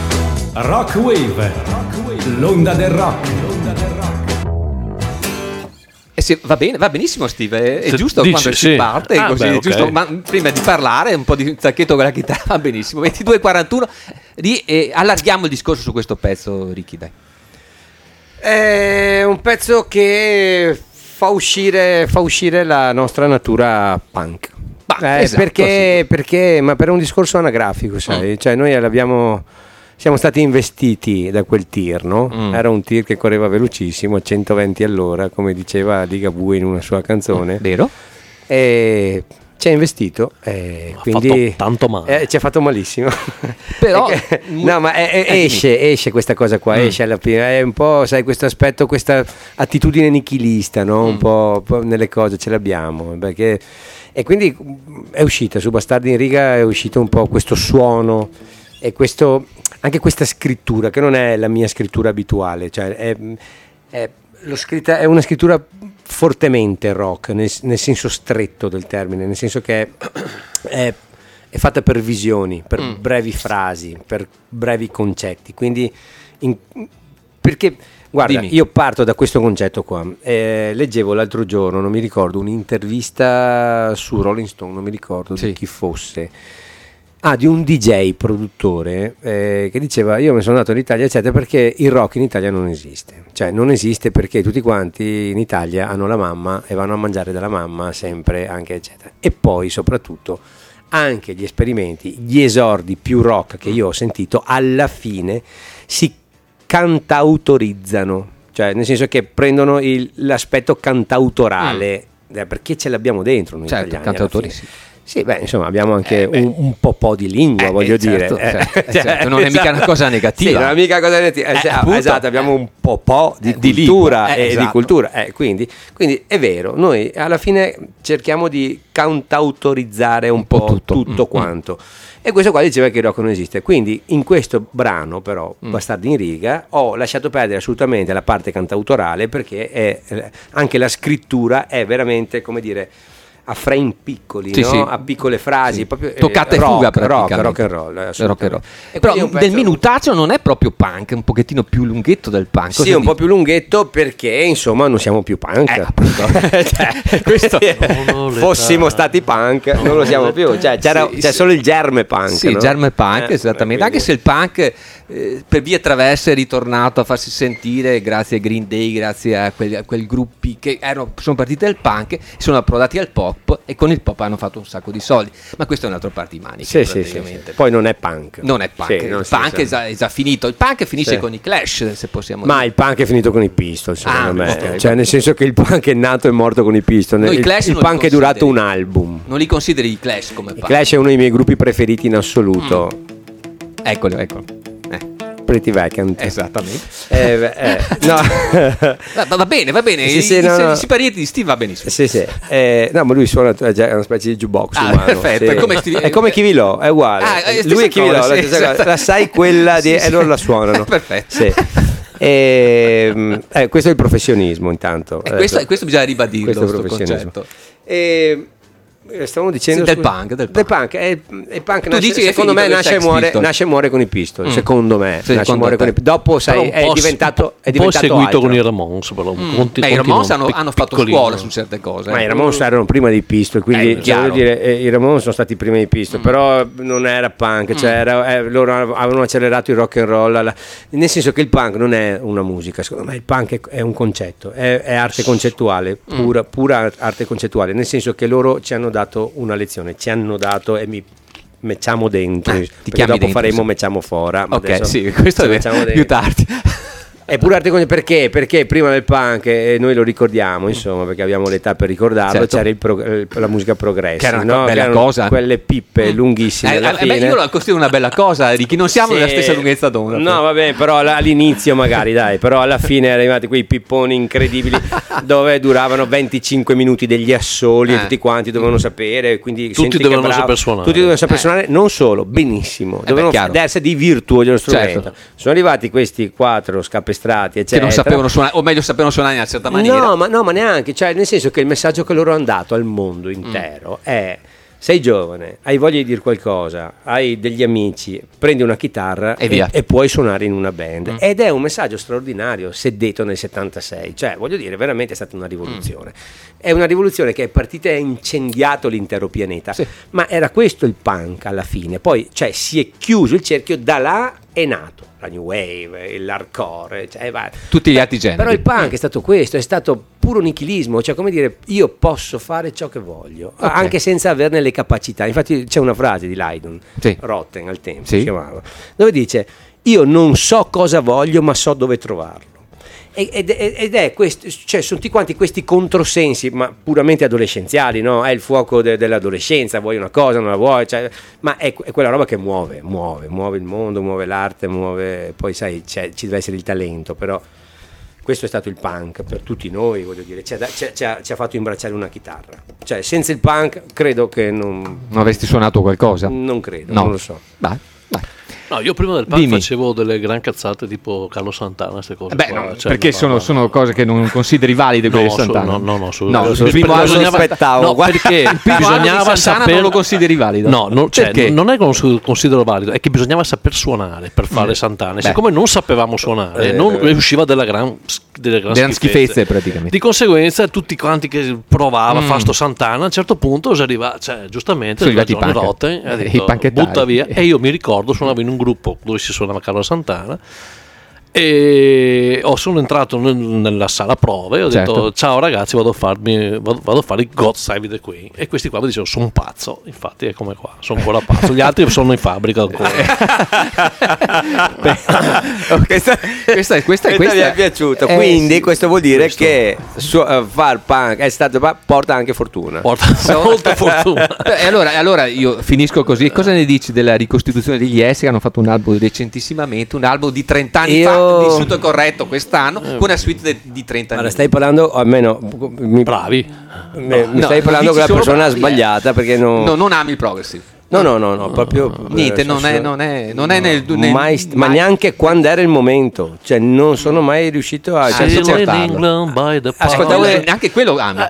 Rock Wave, l'onda del rock. Va bene, va benissimo, Steve. È giusto quando si parte così, è giusto, okay. Ma prima di parlare un po' di zacchetto con la chitarra va benissimo. 22:41. Allarghiamo il discorso su questo pezzo, Ricky, dai. È un pezzo che fa uscire la nostra natura punk. Esatto, perché ma per un discorso anagrafico, sai, cioè noi siamo stati investiti da quel tir, no? Era un tir che correva velocissimo a 120 all'ora, come diceva Ligabue in una sua canzone. Vero? E ci ha investito, quindi fatto tanto male. Ci ha fatto malissimo. Però no, ma esce questa cosa qua, esce alla fine, è un po', sai, questo aspetto, questa attitudine nichilista, no? Un po' nelle cose ce l'abbiamo, perché E quindi è uscita su Bastardi in riga, è uscito un po' questo suono e anche questa scrittura che non è la mia scrittura abituale, cioè è una scrittura fortemente rock nel senso stretto del termine, nel senso che è fatta per visioni, per brevi frasi, per brevi concetti, quindi perché guarda, io parto da questo concetto qua. Leggevo l'altro giorno, non mi ricordo, un'intervista su Rolling Stone, non mi ricordo di chi fosse, di un DJ produttore che diceva: io mi sono andato in Italia eccetera perché il rock in Italia non esiste, cioè non esiste perché tutti quanti in Italia hanno la mamma e vanno a mangiare dalla mamma sempre, anche eccetera. E poi soprattutto anche gli esperimenti, gli esordi più rock che io ho sentito alla fine si cantautorizzano, cioè nel senso che prendono l'aspetto cantautorale, perché ce l'abbiamo dentro noi italiani. Cantautori sì, beh, insomma, abbiamo anche un po' di lingua, voglio dire. Certo, non è mica una cosa negativa. Sì, non è mica una cosa negativa. Esatto, abbiamo un po' di cultura e di cultura. Quindi è vero, noi alla fine cerchiamo di cantautorizzare un po' tutto quanto. E questo qua diceva che il rock non esiste. Quindi in questo brano, però, Bastardi in riga, ho lasciato perdere assolutamente la parte cantautorale, perché anche la scrittura è veramente, come dire, a frame piccoli, no? A piccole frasi, proprio toccata e fuga, rock and roll. E però del minutaccio non è proprio punk, è un pochettino più lunghetto del punk. Sì, un po' più lunghetto perché insomma non siamo più punk. Questo fossimo stati punk, non lo siamo più. Cioè c'è solo il germe punk. Sì, no? germe punk, esattamente. Anche se il punk per vie traverse è ritornato a farsi sentire grazie ai Green Day, grazie a quei gruppi che sono partiti dal punk e sono approdati al pop, e con il pop hanno fatto un sacco di soldi, ma questo è un altro party maniche. Sì. Poi non è punk. Non è punk. Il punk è già finito. Il punk finisce con i Clash, se possiamo dire. Ma il punk è finito con i Pistols, secondo me. Okay. Cioè, nel senso che il punk è nato e morto con i Pistols. Il punk è durato un album. Non li consideri i Clash come punk? I Clash è uno dei miei gruppi preferiti in assoluto. Eccolo. Pretty Vacant. Esattamente. No. Va bene. I siparieti di Steve va benissimo. Sì. No, ma lui suona, è una specie di jukebox umano. Perfetto. Sì. È come Chivilò, è uguale. Lui è Chivilò, la sai quella di e loro la suonano. Perfetto. Sì. Questo è il professionismo, intanto. Questo bisogna ribadirlo, questo concetto. Stavamo dicendo del punk. Il punk tu dici secondo me nasce e muore con i Pistols. Secondo me nasce e muore con i Pistols. Dopo sai è diventato seguito altro. con i Ramones, però. I Ramones hanno fatto scuola su certe cose. Ma i Ramones erano prima dei Pistols, quindi voglio dire, i Ramones sono stati prima dei Pistols, però non era punk, cioè loro avevano accelerato il rock and roll, nel senso che il punk non è una musica, secondo me il punk è un concetto, è arte concettuale, pura arte concettuale, nel senso che loro ci hanno dato una lezione, e mi mettiamo dentro, dopo dentro, faremo mettiamo fuori. Ok, sì, questo deve aiutarti. È pure arte concettuale perché prima del punk, e noi lo ricordiamo, insomma, perché abbiamo l'età per ricordarlo, c'era la musica progressive, che era una bella cosa, quelle pippe lunghissime alla fine. Io lo considero una bella cosa, Ricky, non siamo della stessa lunghezza d'onda. No, vabbè, però all'inizio magari, dai, però alla fine erano arrivati quei pipponi incredibili dove duravano 25 minuti degli assoli e tutti quanti dovevano sapere, quindi tutti dovevano saper suonare, non solo, benissimo, dovevano essere di virtuosi dello strumento. Certo. Sono arrivati questi 4 scapestrati, eccetera, che non sapevano suonare, o meglio sapevano suonare in una certa maniera. No, ma neanche, cioè nel senso che il messaggio che loro hanno dato al mondo intero è: sei giovane, hai voglia di dire qualcosa, hai degli amici, prendi una chitarra e puoi suonare in una band. Ed è un messaggio straordinario, se detto nel 76, cioè voglio dire, veramente è stata una rivoluzione. È una rivoluzione che è partita e ha incendiato l'intero pianeta, ma era questo il punk alla fine. Poi si è chiuso il cerchio, da là è nato la new wave, l'hardcore, tutti gli altri generi. Però il punk è stato questo, è stato puro nichilismo, cioè come dire, io posso fare ciò che voglio, anche senza averne le capacità. Infatti c'è una frase di Lydon, Rotten al tempo si chiamava, dove dice: io non so cosa voglio, ma so dove trovarlo. Ed è questo, cioè sono tutti quanti questi controsensi, ma puramente adolescenziali, no? È il fuoco dell'adolescenza, vuoi una cosa, non la vuoi, ma è quella roba che muove il mondo, muove l'arte, poi sai, ci deve essere il talento, però questo è stato il punk per tutti noi, voglio dire, ci ha fatto imbracciare una chitarra. Cioè, senza il punk credo che non avresti suonato qualcosa? Non credo, no. Non lo so. Vai. No, io prima del punk facevo delle gran cazzate tipo Carlo Santana, queste cose. Beh, no, cioè, perché sono cose che non consideri valide quelle di Santana. No, il primo album aspettavo. No, perché bisognava sapere, non lo consideri valido. No, non è che non considero valido, è che bisognava saper suonare per fare Santana. E siccome non sapevamo suonare, non riusciva delle gran schifezze praticamente. Di conseguenza, tutti quanti che provava a fare sto Santana, a un certo punto si arriva, cioè, giustamente, Johnny Rotten ha detto butta via. E io mi ricordo, suonavo in un gruppo dove si suonava Carlo Santana e sono entrato nella sala prove e ho detto ciao ragazzi, vado a fare il God Save the Queen, e questi qua mi dicevano sono un pazzo, infatti è come qua, sono ancora pazzo, gli altri sono in fabbrica ancora. questa mi è piaciuta, quindi questo vuol dire che far punk porta anche fortuna, molta fortuna. E allora io finisco così. Cosa ne dici della ricostituzione degli Yes, che hanno fatto un album recentissimamente, un album di 30 anni fa, vissuto e corretto quest'anno, con una suite di 30 anni. Allora stai parlando, almeno bravi, mi stai parlando con la persona sbagliata, perché non ami il progressive. No, proprio niente, non è nel ma neanche quando era il momento, cioè non sono mai riuscito a ascoltavo, neanche quello ami.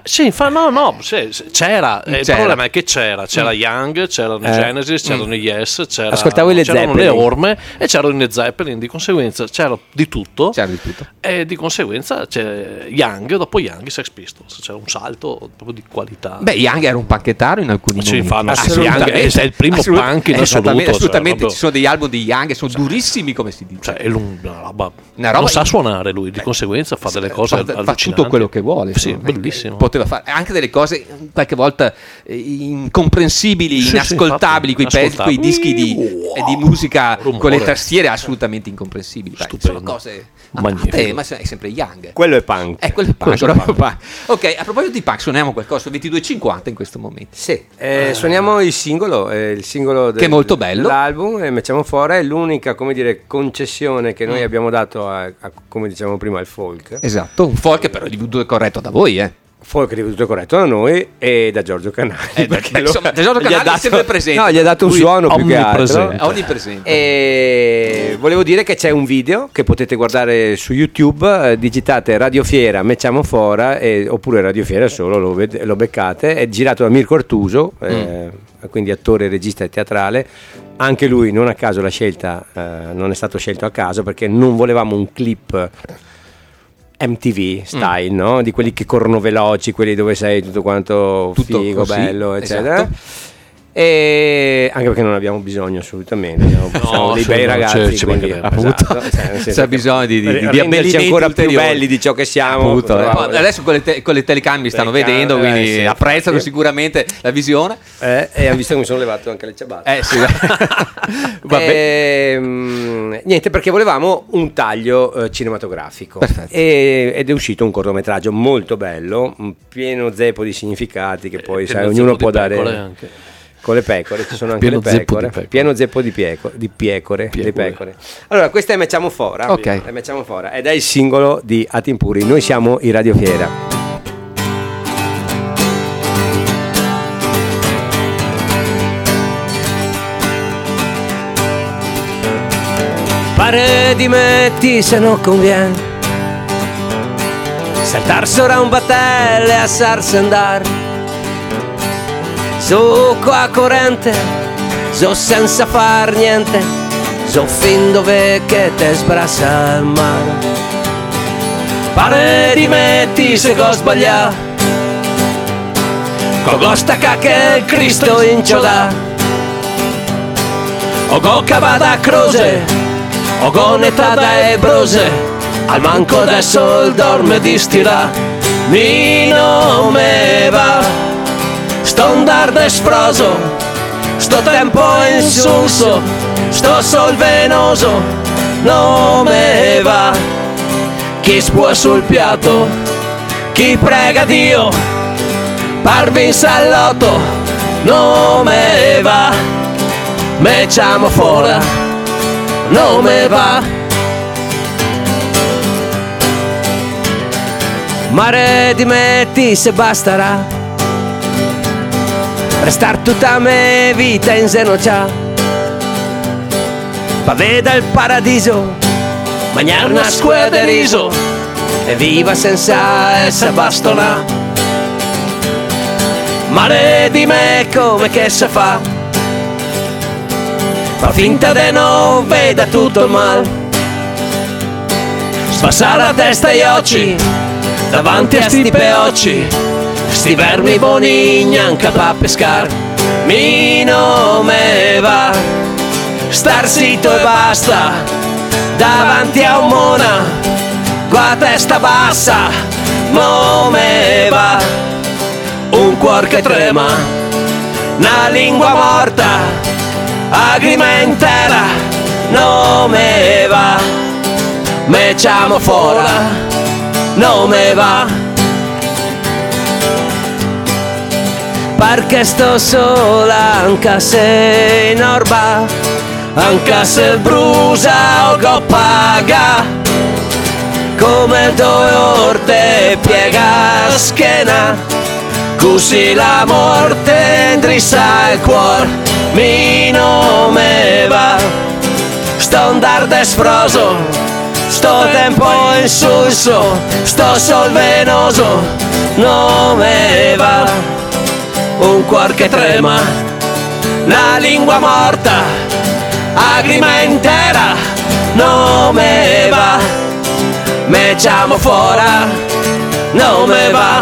C'era. Il problema è che c'era Young, c'erano Genesis, c'erano Yes, ascoltavo le c'erano le Orme e c'erano i Led Zeppelin, di conseguenza c'era di tutto. E di conseguenza c'è Young, dopo Young i Sex Pistols, c'era un salto proprio di qualità. Beh, Young era un panchettaro in alcuni momenti. Young il primo punk in assoluto, assolutamente. Ci sono degli album di Young che sono durissimi, come si dice, è una roba non sa suonare lui, di conseguenza fa delle cose allucinanti, fa tutto quello che vuole, bellissimo, poteva fare anche delle cose qualche volta incomprensibili, inascoltabili, quei dischi di musica con le tastiere assolutamente incomprensibili, sono cose magnifiche, ma è sempre Young, quello è punk, Ok, a proposito di punk, suoniamo qualcosa, 22:50 in questo momento. Suoniamo il singolo che è molto bello, dell'album, e mettiamo fuori, è l'unica, come dire, concessione che noi abbiamo dato a, come dicevamo prima, al folk. Esatto, un folk però riveduto e corretto da voi, folk riveduto e corretto da noi e da Giorgio Canali, perché insomma Giorgio Canali è sempre presente. No, gli ha dato un suono più che altro, onnipresente. E volevo dire che c'è un video che potete guardare su YouTube, digitate Radio Fiera Mecciamo Fora, oppure Radio Fiera solo, lo beccate, è girato da Mirko Artuso, quindi attore, regista e teatrale. Anche lui, non a caso la scelta, non è stato scelto a caso, perché non volevamo un clip MTV style, no? Di quelli che corrono veloci, quelli dove sei tutto quanto figo, così, bello, eccetera. Esatto. E anche perché non abbiamo bisogno assolutamente, siamo dei bei ragazzi, quindi appunto c'è bisogno di renderci ancora ulteriori, più belli di ciò che siamo. Adesso con le telecamere stanno vedendo, quindi apprezzano sicuramente la visione. E hanno visto che mi sono levato anche le ciabatte. Niente, perché volevamo un taglio cinematografico. Ed è uscito un cortometraggio molto bello, pieno zeppo di significati che poi ognuno può dare anche. Con le pecore, ci sono anche le pecore, pieno zeppo di pecore. Allora, questa è Mecciamo Fora, ed è il singolo di Atimpuri. Noi siamo i Radio Fiera. Pare dimetti se non conviene saltar sopra un battello e assarsi andare. So qua corrente, so senza far niente, so fin dove che te sbrassa il mare. Pare dimetti se go sbagliato, co stacca che il Cristo incioda, o go cavata a croce, o go netata e brose, al manco adesso il dorme di stira, mi non me va. Sto andando esploso, sto tempo insulso, sto sol venoso, non me va. Chi spua sul piatto, chi prega Dio, parvi in salotto, non me va. Mecciamo fora, non me va. Mare dimetti se basterà restar tutta me vita in zenoccia, pa veda il paradiso, mangiare una scuola di riso e viva senza essa bastona. Mare di me come che se fa finta de non veda tutto il mal, sfassare la testa e gli occhi davanti a sti peocci, sti vermi buoni neanche pa pescar. Mi nome va star zitto e basta davanti a un mona con la testa bassa. Non me va un cuor che trema, una lingua morta, lagrima intera. Non me va, me chiamo fuori, non me va, perché sto sola anche se in orba, anche se brusa o go paga, come due orte piega schiena, così la morte indrissa il cuore. Mi non me va, sto andar desfroso, sto tempo insulso, sto sol venoso. Non me va un cuor che trema, una lingua morta, lagrima intera. Non me va, me chiamo fuori, non me va,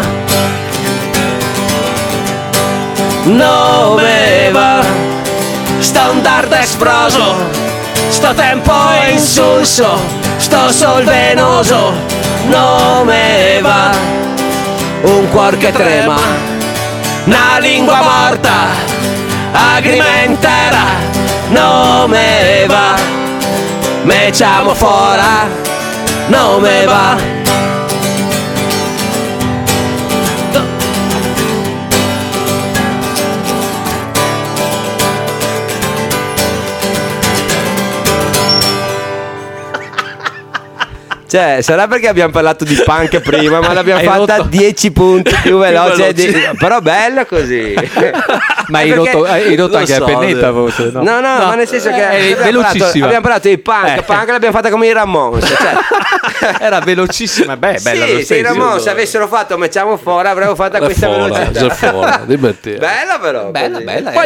non me va, sto andar desfroso, sto tempo insulso, sto sol venoso. Non me va un cuor che trema, una lingua morta, lagrima intera. Non me va, me chiamo fuori, non me va. Cioè, sarà perché abbiamo parlato di punk prima, ma l'abbiamo fatta 10 punti più veloce. Però bella così. Ma hai rotto anche la pennetta forse? No, ma nel senso che abbiamo parlato di punk, punk l'abbiamo fatta come i Ramones. Cioè. Era velocissima, bella. Sì, se i Ramones avessero fatto Mettiamo fuori, avremmo fatto questa velocità. Bella però. Bella.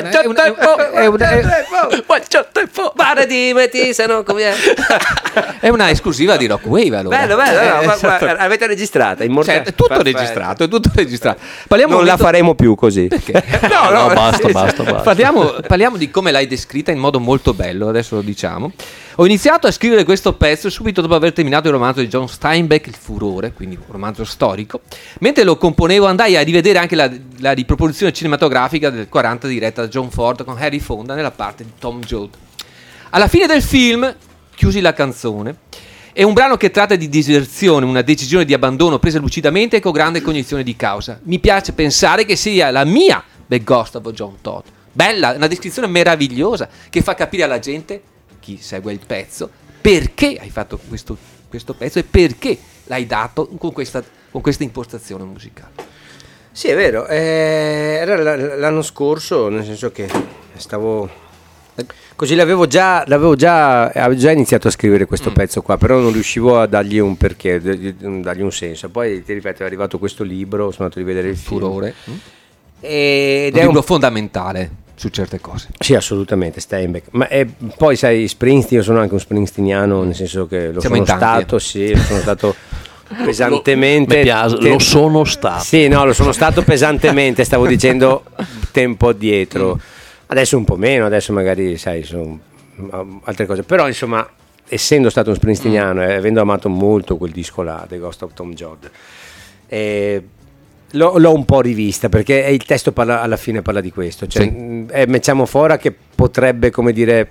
Pare di metti, se no come è una esclusiva di Rock Wave. Allora. Bello, avete registrata? Cioè, è tutto registrato. Non la faremo più così. Perché? No, basta. Parliamo di come l'hai descritta in modo molto bello, adesso lo diciamo. Ho iniziato a scrivere questo pezzo subito dopo aver terminato il romanzo di John Steinbeck, Il furore, quindi un romanzo storico. Mentre lo componevo andai a rivedere anche la riproposizione cinematografica del 40 diretta da John Ford con Harry Fonda nella parte di Tom Joad. Alla fine del film chiusi la canzone. È un brano che tratta di diserzione, una decisione di abbandono presa lucidamente e con grande cognizione di causa. Mi piace pensare che sia la mia The Ghost of John Todd. Bella, una descrizione meravigliosa che fa capire alla gente, chi segue il pezzo, perché hai fatto questo pezzo e perché l'hai dato con questa impostazione musicale. Sì, è vero. Era l'anno scorso, nel senso che stavo... Così avevo già iniziato a scrivere questo pezzo qua, però non riuscivo a dargli un perché, dargli un senso. Poi ti ripeto, è arrivato questo libro, sono andato a rivedere il Furore. Ed è un libro fondamentale su certe cose. Sì, assolutamente, Steinbeck. Ma poi sai, Springsteen, io sono anche un springsteeniano, nel senso che lo sono stato pesantemente. Lo sono stato. Sì, no, lo sono stato pesantemente, stavo dicendo tempo addietro. Adesso un po' meno, adesso magari sai, sono altre cose, però insomma, essendo stato un springsteeniano e avendo amato molto quel disco là, The Ghost of Tom Joad, l'ho un po' rivista, perché il testo alla fine parla di questo, cioè Mettiamo fuori che potrebbe, come dire,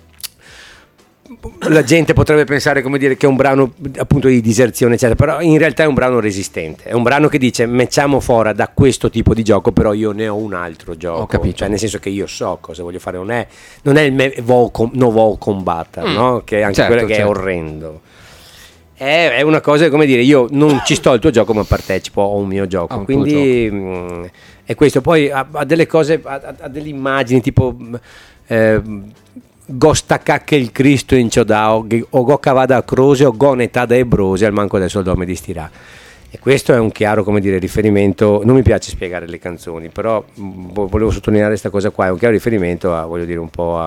la gente potrebbe pensare, come dire, che è un brano appunto di diserzione eccetera, però in realtà è un brano resistente, è un brano che dice mettiamo fuori da questo tipo di gioco, però io ne ho un altro gioco. Ho capito. Cioè nel senso che io so cosa voglio fare, non è il no vo combatter, no? Che è anche quello che è orrendo. È una cosa, come dire, io non ci sto al tuo gioco ma partecipo, ho un mio gioco, quindi è questo. Poi ha delle cose, ha delle immagini tipo Gosta cacche il Cristo in ciodao, o go cavada a crose o go netada e brose al manco adesso il dome di stirà. E questo è un chiaro, come dire, riferimento. Non mi piace spiegare le canzoni, però volevo sottolineare questa cosa qua. È un chiaro riferimento a, voglio dire, un po'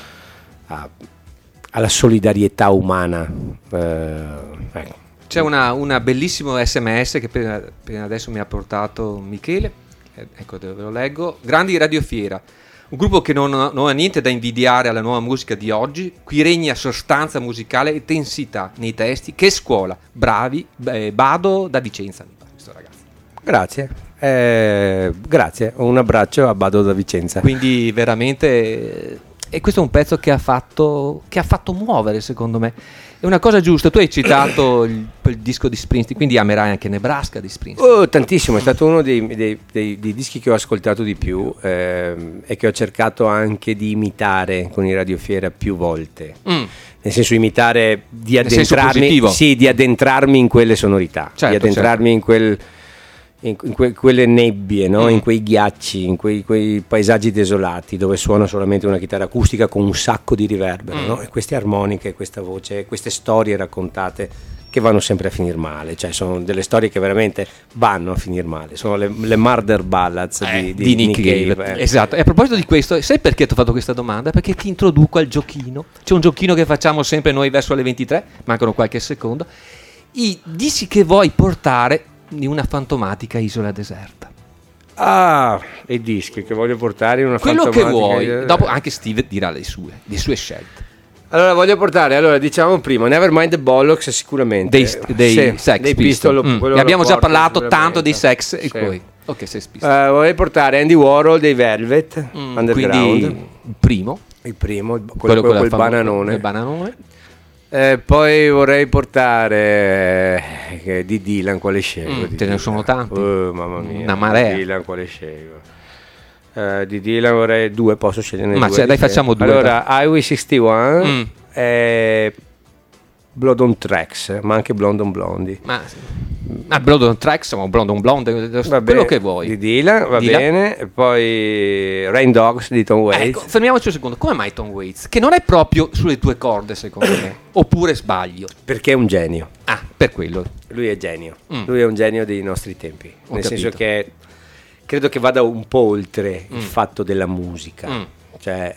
alla solidarietà umana. Ecco. C'è una bellissimo SMS che appena adesso mi ha portato Michele, ecco, ve lo leggo. Grandi Radiofiera, un gruppo che non ha niente da invidiare alla nuova musica di oggi. Qui regna sostanza musicale e intensità nei testi. Che scuola, bravi. Bado da Vicenza, questo ragazzo. Grazie, un abbraccio a Bado da Vicenza. Quindi veramente, e questo è un pezzo che ha fatto muovere, secondo me. È una cosa giusta. Tu hai citato il disco di Springsteen, quindi amerai anche Nebraska di Springsteen. Tantissimo, è stato uno dei dischi che ho ascoltato di più, e che ho cercato anche di imitare con i Radiofiera più volte. Nel senso imitare, di addentrarmi in quelle sonorità, di addentrarmi in quelle nebbie, no? In quei ghiacci, in quei paesaggi desolati dove suona solamente una chitarra acustica con un sacco di riverbero, no? E queste armoniche, questa voce, queste storie raccontate che vanno sempre a finire male, cioè sono delle storie che veramente vanno a finire male, sono le murder ballads di Nick Cave. Esatto. E a proposito di questo, sai perché ti ho fatto questa domanda? Perché ti introduco al giochino. C'è un giochino che facciamo sempre noi verso le 23, mancano qualche secondo. I dischi che vuoi portare di una fantomatica isola deserta. I dischi che voglio portare in una quello fantomatica. Quello che vuoi. Dopo anche Steve dirà le sue scelte. Allora voglio portare, diciamo prima Nevermind the Bollocks, sicuramente dei Sex Pistols. Ne abbiamo già parlato tanto dei Sex e poi Sex Pistols. Vorrei portare Andy Warhol dei Velvet Underground. Quindi il primo, quello con il bananone. Il bananone. Poi vorrei portare di Dylan, quale scelgo? Ce ne sono tanti. Mamma mia, una marea. Di Dylan quale scelgo? Di Dylan vorrei due, posso scegliere due? Dai, facciamo due. Allora, Highway 61 e Blood on Tracks, ma anche Blonde on Blondie. Blood on Tracks o Blonde on Blonde, quello che vuoi. Di Dylan, va bene. E poi Rain Dogs di Tom Waits. Ecco, fermiamoci un secondo. Come mai Tom Waits? Che non è proprio sulle tue corde, secondo me. Oppure sbaglio? Perché è un genio. Per quello. Lui è genio. Lui è un genio dei nostri tempi. Nel senso che credo che vada un po' oltre il fatto della musica. Cioè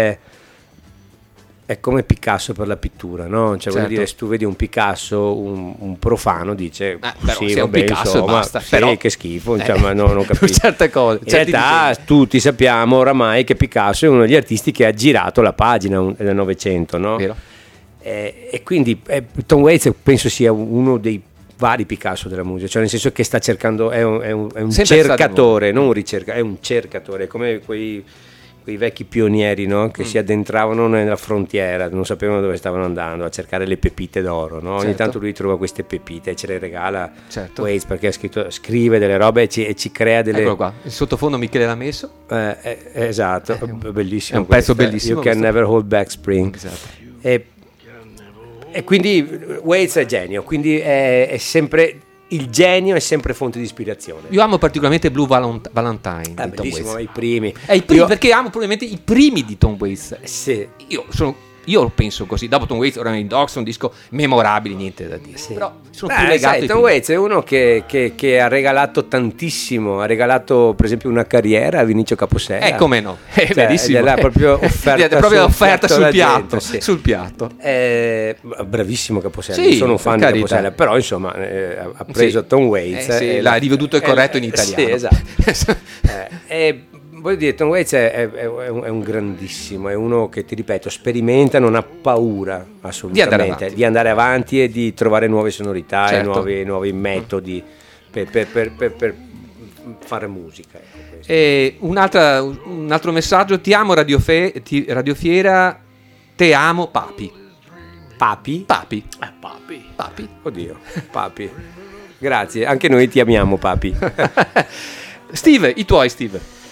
è come Picasso per la pittura, no? Cioè, voglio dire, se tu vedi un Picasso, un profano dice sì, vabbè, Picasso insomma, basta, sì, però che schifo, ma non capisco certe cose. In realtà tutti sappiamo oramai che Picasso è uno degli artisti che ha girato la pagina del Novecento, no? Vero. E quindi Tom Waits penso sia uno dei vari Picasso della musica, cioè nel senso che sta cercando, è un cercatore, non un ricercatore, è un cercatore, come quei vecchi pionieri, no? Che si addentravano nella frontiera, non sapevano dove stavano andando a cercare le pepite d'oro, no? Ogni tanto lui trova queste pepite e ce le regala Waits, perché scrive delle robe e ci crea delle... Eccolo qua, il sottofondo Michele l'ha messo. Esatto, bellissimo. È un pezzo bellissimo. You Can Never Hold Back Spring. Esatto. E quindi Waits è genio, quindi è sempre... Il genio è sempre fonte di ispirazione. Io amo particolarmente Blue Valentine di Tom bellissimo, Waits. i primi. Perché amo probabilmente i primi di Tom Waits. Sì. Io lo penso così. Dopo Tom Waits, ora in Dogs è un disco memorabile, niente da dire. Però sono più legato. Tom Waits è uno che ha regalato tantissimo. Ha regalato, per esempio, una carriera a Vinicio Capossela. Come no? È bellissimo. L'ha proprio offerta sul piatto. Sul piatto. Bravissimo Capossela. Sì, io sono un fan di Capossela, però insomma ha preso Tom Waits. L'ha riveduto e corretto in italiano. Sì, esatto. Voglio dire, Tom Waits è un grandissimo, è uno che, ti ripeto, sperimenta, non ha paura assolutamente di andare avanti e di trovare nuove sonorità e nuovi metodi per fare musica. E un altro messaggio: ti amo Radiofiera, te amo Papi. Papi? Papi. Oddio, Papi. Grazie, anche noi ti amiamo, Papi. Steve, i tuoi Steve.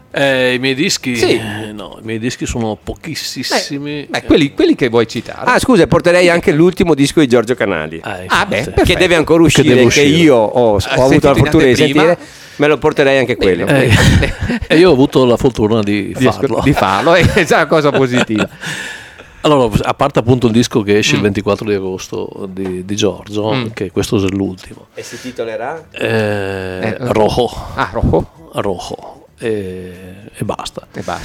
I miei dischi? Sì. No, i miei dischi sono pochissimi. Quelli che vuoi citare. Scusa, porterei anche l'ultimo disco di Giorgio Canali. Infatti. Che deve ancora uscire, che io ho avuto la fortuna di sentire. Me lo porterei anche quello. E io ho avuto la fortuna di farlo. È già una cosa positiva. Allora, a parte appunto il disco che esce il 24 di agosto di Giorgio, che questo è l'ultimo. E si titolerà? Rojo. Rojo. E basta.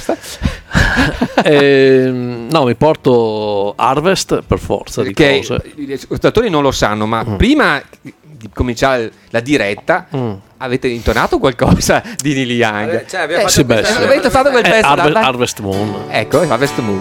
No, mi porto Harvest per forza di cose. Gli ascoltatori non lo sanno, ma prima di cominciare la diretta avete intonato qualcosa di Neil Young. Avete fatto quel pezzo Harvest Moon. Ecco, Harvest Moon.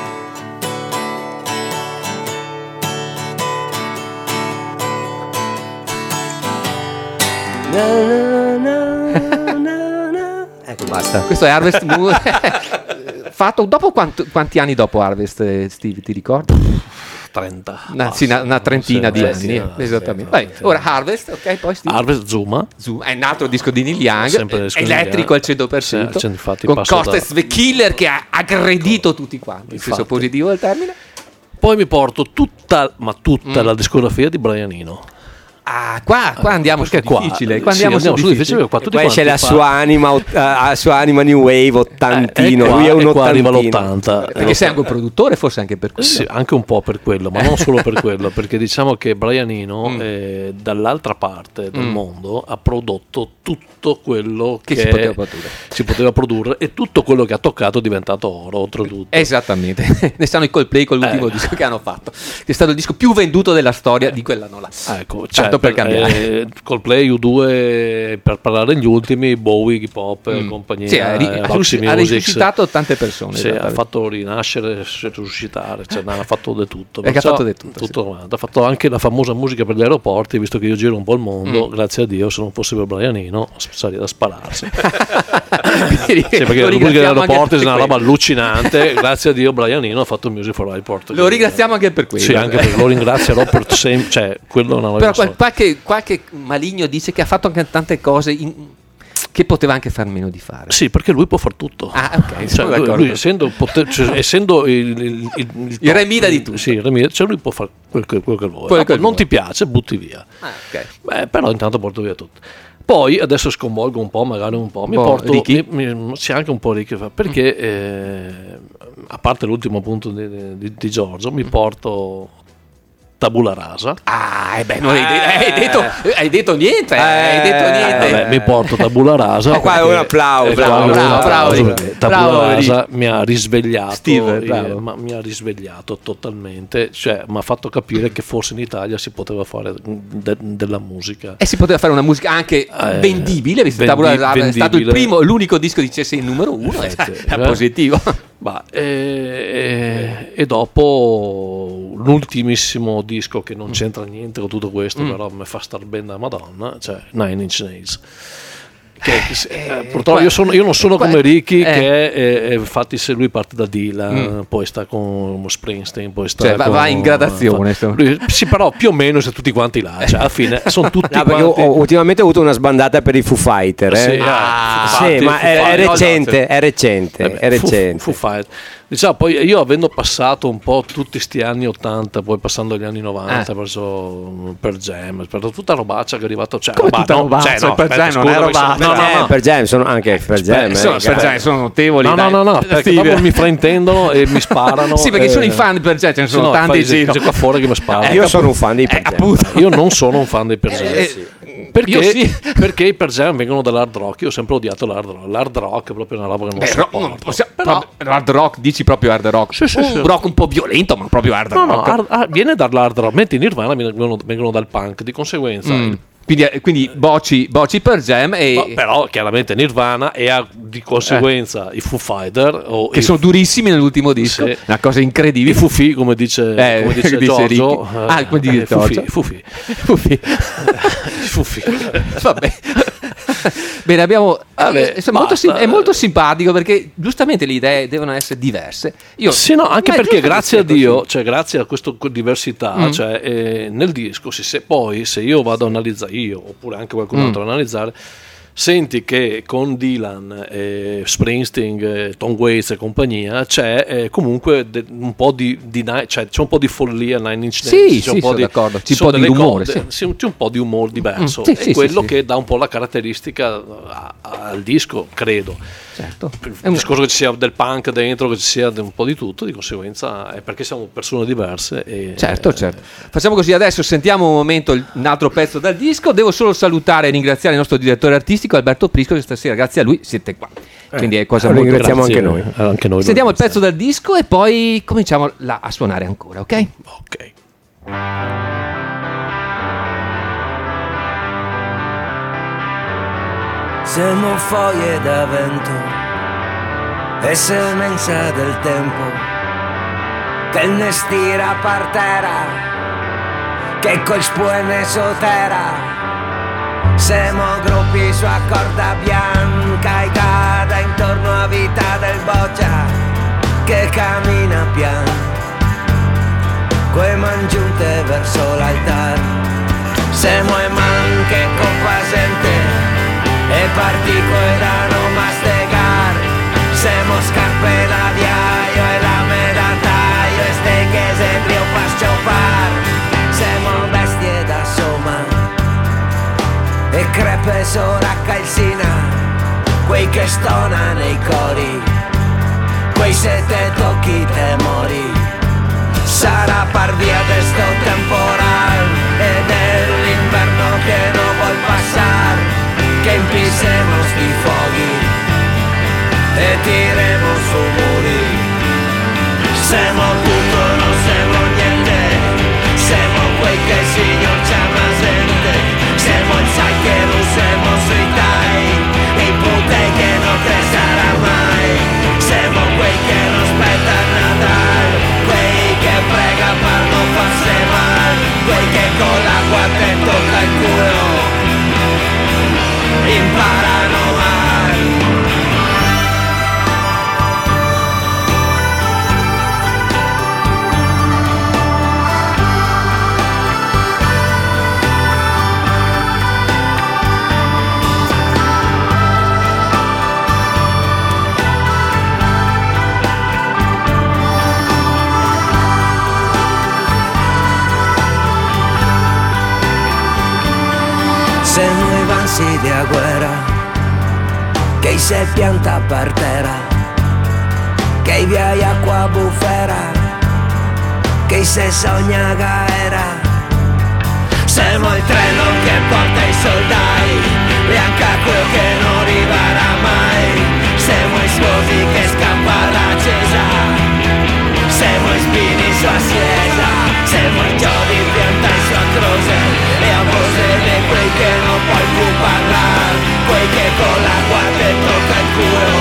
Ecco, basta. Questo è Harvest Moon. Fatto dopo quanti anni dopo Harvest, Steve, ti ricordi? 30. Una trentina di anni. Esattamente. Ora Harvest, ok, poi Steve. Harvest Zuma. È un altro disco di Neil Young, elettrico al 100%, infatti con Costas the Killer che ha aggredito tutti quanti, in senso positivo del termine. Poi mi porto tutta la discografia di Brian Eno. Qua andiamo su difficile. Qua andiamo su difficile. Qua c'è la sua anima New Wave ottantino. Lui è un qua arriva ottantino. l'80. Perché sei anche un produttore, forse anche per quello. Sì, anche un po' per quello, ma non solo per quello, perché diciamo che Brian Eno dall'altra parte del mondo ha prodotto tutto quello che si poteva produrre e tutto quello che ha toccato è diventato oro, oltretutto. Esattamente. Ne stanno i Coldplay con l'ultimo disco che hanno fatto, che è stato il disco più venduto della storia di quell'anno là. Ecco, per cambiare. Coldplay U2 per parlare degli ultimi, Bowie, Hip Hop, compagnia, ha risuscitato tante persone. Sì, ha fatto rinascere, risuscitare, ha fatto di tutto. Ha fatto di tutto. Ha fatto anche la famosa musica per gli aeroporti, visto che io giro un po' il mondo, grazie a Dio, se non fosse per Brian Eno sarei da spararsi. Perché la musica degli aeroporti è una roba allucinante, grazie a Dio Brian Eno ha fatto Music for Airport. Lo ringraziamo anche per quello. Sì, anche perché lo ringrazierò per sempre, quello non però qualche maligno dice che ha fatto anche tante cose che poteva anche far meno di fare. Sì, perché lui può far tutto. Lui essendo il remida di tutto. Sì, lui può fare quel che vuole. Non ti piace, butti via. Però intanto porto via tutto. Poi adesso sconvolgo un po', magari mi porto c'è anche un po' Ricky, perché a parte l'ultimo punto di Giorgio mi porto Tabula Rasa. Non hai detto niente. Mi porto Tabula Rasa. Qua è un applauso. Bravo. Tabula Rasa mi ha risvegliato. Steve, mi ha risvegliato totalmente. Cioè, mi ha fatto capire che forse in Italia si poteva fare della musica. E si poteva fare una musica anche vendibile, visto che Tabula Rasa è stato l'unico disco di CSI numero 1. È positivo. E dopo l'ultimissimo disco che non c'entra niente con tutto questo, però mi fa star bene da Madonna, cioè Nine Inch Nails. Purtroppo io non sono come Ricky che infatti se lui parte da Dylan poi sta con Springsteen, poi sta va in gradazione sì, però più o meno se tutti quanti là, cioè alla fine sono tutti quanti. Ultimamente ho avuto una sbandata per i Foo Fighter ma è recente. Foo Fighter. Diciamo, poi io avendo passato un po' tutti sti anni 80, poi passando agli anni 90 verso per Jam, per tutta robaccia che è arrivato, per Jam non è robaccia. Per Jam sono anche per Jam. Per Jam sono notevoli. No, perché dopo mi fraintendono e mi sparano. Sì, perché sono i fan di Per Jam, ce ne sono tanti c'è qua fuori che mi sparano. Io sono un fan dei Per Jam. Io non sono un fan dei Per Jam. Perché i Per Jam vengono dall'hard rock. Io ho sempre odiato l'hard rock, è proprio una roba che non sopporto. Hard rock, dici proprio hard rock? Sì. Rock un po' violento, ma proprio hard rock. Viene dall'hard rock, mentre i Nirvana vengono dal punk, di conseguenza. Quindi bocci Per Jam però chiaramente Nirvana e di conseguenza i Foo Fighter che sono durissimi nell'ultimo disco, una cosa incredibile. I Fufi, come dice Giorgio, come dice Fufi. Vabbè. Bene, è molto simpatico perché giustamente le idee devono essere diverse. Anche perché grazie a Dio, cioè grazie a questa diversità, cioè nel disco se io vado a analizzare, io oppure anche qualcun altro a analizzare, senti che con Dylan, Springsteen, Tom Waits e compagnia c'è comunque un po' di cioè c'è un po' di follia Nine Inch Nails, c'è un po' d'accordo, c'è un po' di rumore, c'è un po' di umore diverso, Sì, è sì, quello sì. che dà un po' la caratteristica al disco, credo. Certo. Il discorso che ci sia del punk dentro, che ci sia un po' di tutto, di conseguenza è perché siamo persone diverse e, Certo. Facciamo così, adesso sentiamo un momento un altro pezzo dal disco. Devo solo salutare e ringraziare il nostro direttore artistico Alberto Prisco, che stasera grazie a lui siete qua, quindi è cosa molto ringraziamo grazie, anche noi. Sentiamo il pezzo dal disco e poi cominciamo a suonare ancora, ok? Ok. Siamo foglie da vento e semenza del tempo che ne stira per terra, che col spuene sotera. Siamo gruppi su corda bianca e cade intorno a vita del boccia che cammina piano, coi man giunte verso l'altare. Siamo e manche coppa gente e partico da non mastegare. Siamo scarpe da viaio e la medataio e ste che sembrio pa sciopar. Siamo bestie da somma e crepe sora calzina, quei che stona nei cori, quei sette tocchi te mori. Sarà par via de sto temporal e dell'inverno che non vuol passar, che empisemos di foghi e tiremos su muri. Siamo tutto, non siamo niente, siamo quei che il Signor chiama gente. Siamo il sai che non siamo sui tai, i pute che non crescerà mai. Siamo quei che non aspetta Nadal, quei che prega per non farsi mal, quei che con l'acqua te tocca il culo imparano mai. Siamo i vansi di guerra che se pianta per terra, che via acqua bufera, che se sogna gaera. Siamo il treno che porta i soldati, bianca quel che non arriverà mai. Siamo i sposi che scappa la cesa, siamo i spini sua siesa, siamo i giorni pianta in sua croce e a voce di quei che non puoi più parlare, quei che con l'acqua te tocca il culo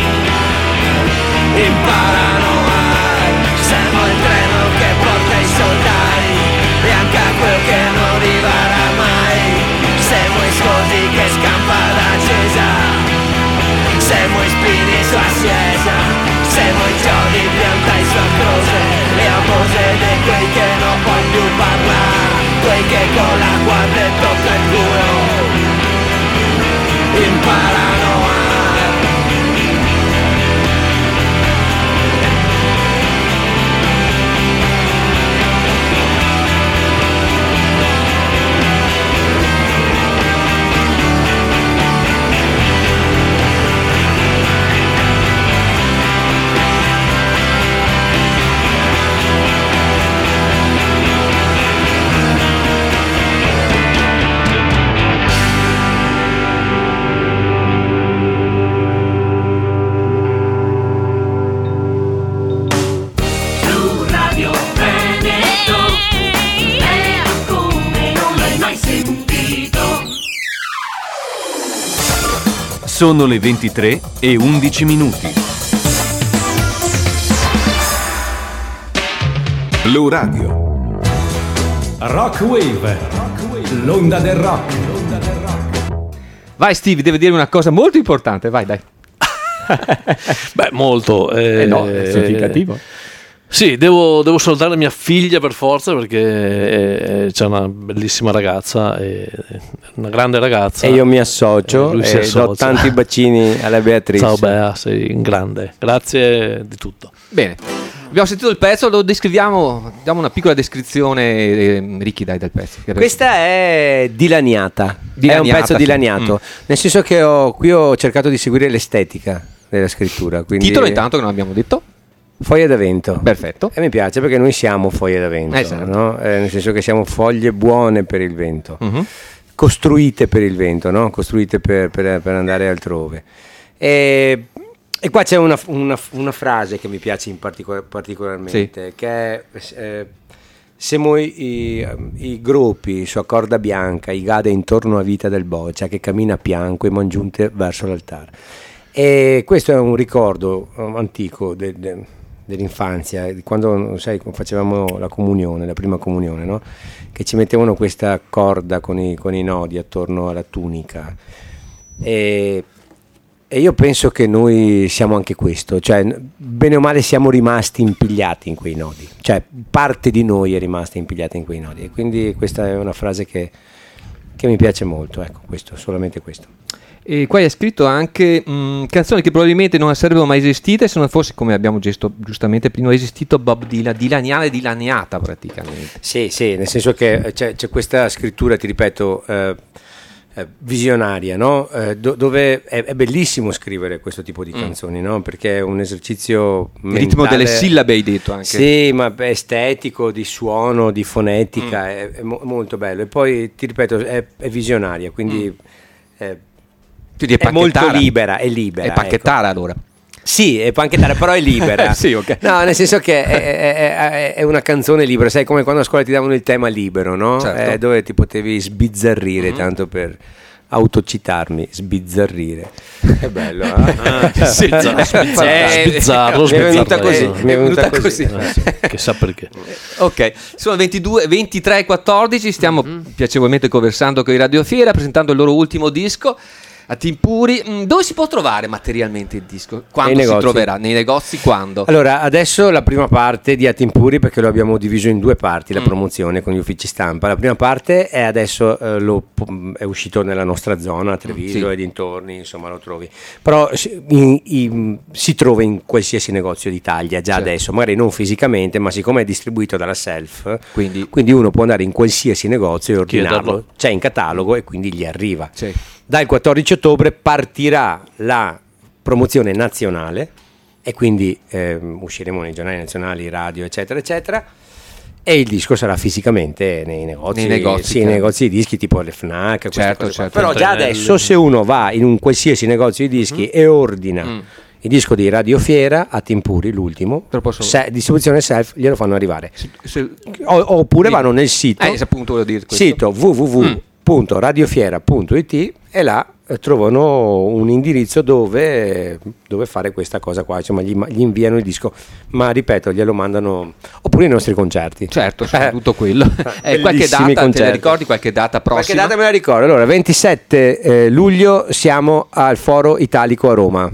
imparano mai. Siamo il treno che porta i soldati, bianca quel che non arriverà mai. Siamo i scosi che scampa la cesa, siamo i spini sua siesa, siamo i giorni pianta in sua croce e a voce di quei che non puoi più parlare, quei che con l'acqua te tocca il culo imparano a. Sono le 23 e 11 minuti. Blu Radio. Rock Wave, l'onda del rock. Vai Steve, devi dire una cosa molto importante, vai dai. Beh, molto. No, è significativo. Sì, devo salutare mia figlia per forza, perché c'è una bellissima ragazza, una grande ragazza. E io mi associo lui si e associa. do tanti bacini alla Beatrice. Ciao Bea, sei in grande. Grazie di tutto. Bene, abbiamo sentito il pezzo, lo descriviamo, diamo una piccola descrizione, Ricky, dai, del pezzo. Questa è dilaniata. È un pezzo sì. dilaniato, nel senso che qui ho cercato di seguire l'estetica della scrittura. Quindi Titolo intanto che non abbiamo detto. Foglie da vento. Perfetto. E mi piace perché noi siamo foglie da vento, Esatto. no? Nel senso che siamo foglie buone per il vento, costruite per il vento, no? Costruite per andare altrove. E qua c'è una frase che mi piace particolarmente, Sì. che è siamo i gruppi su a corda bianca, i gade intorno a vita del boccia che cammina a pianco e mangiunte verso l'altare. E questo è un ricordo antico dell'infanzia, di quando facevamo la comunione, la prima comunione, no? Che ci mettevano questa corda con i nodi attorno alla tunica. E io penso che noi siamo anche questo, cioè bene o male siamo rimasti impigliati in quei nodi, cioè parte di noi è rimasta impigliata in quei nodi, e quindi questa è una frase che mi piace molto, ecco, questo, solamente questo. E qua è scritto anche canzoni che probabilmente non sarebbero mai esistite se non fosse, come abbiamo giustamente prima, esistito Bob Dylan, dilaniana e dilaniata praticamente. Sì, nel senso che c'è questa scrittura, ti ripeto, visionaria, no? Dove è bellissimo scrivere questo tipo di canzoni, no? Perché è un esercizio Il ritmo delle sillabe hai detto anche. Sì, ma estetico, di suono, di fonetica, è molto bello. E poi, ti ripeto, è visionaria, quindi è molto libera, è libera. È panchettara, ecco. allora. Sì, è panchettara, però è libera. Sì, ok. No, nel senso che è una canzone libera, sai, come quando a scuola ti davano il tema libero, no? Certo. Dove ti potevi sbizzarrire, tanto per autocitarmi, sbizzarrire. È bello, Sbizzarro, mi è venuta così, mi è venuta così. Chissà perché. Ok, sono 23:14, stiamo piacevolmente conversando con i Radiofiera, presentando il loro ultimo disco. A Timpuri, dove si può trovare materialmente il disco? Quando si troverà? Nei negozi quando? Allora, adesso la prima parte di A Timpuri, perché lo abbiamo diviso in due parti, la promozione con gli uffici stampa. La prima parte è adesso è uscito nella nostra zona, a Treviso e dintorni, insomma lo trovi. Però si trova in qualsiasi negozio d'Italia già adesso, magari non fisicamente, ma siccome è distribuito dalla Self, quindi uno può andare in qualsiasi negozio e ordinarlo. C'è in catalogo e quindi gli arriva. Sì. Dal 14 ottobre partirà la promozione nazionale e quindi usciremo nei giornali nazionali, radio, eccetera, eccetera, e il disco sarà fisicamente nei negozi, nei negozi di dischi tipo le FNAC, certo. Però già adesso, se uno va in un qualsiasi negozio di dischi e ordina il disco di Radiofiera a Timpuri, l'ultimo, distribuzione Self, glielo fanno arrivare. Oppure vanno nel sito, appunto volevo dire questo. sito www.radiofiera.it e là trovano un indirizzo dove fare questa cosa qua, insomma gli inviano il disco, ma ripeto, glielo mandano, oppure i nostri concerti. Certo, soprattutto quello. Qualche data, concerti. te la ricordi? Qualche data prossima? Qualche data me la ricordo. Allora, 27 luglio siamo al Foro Italico a Roma,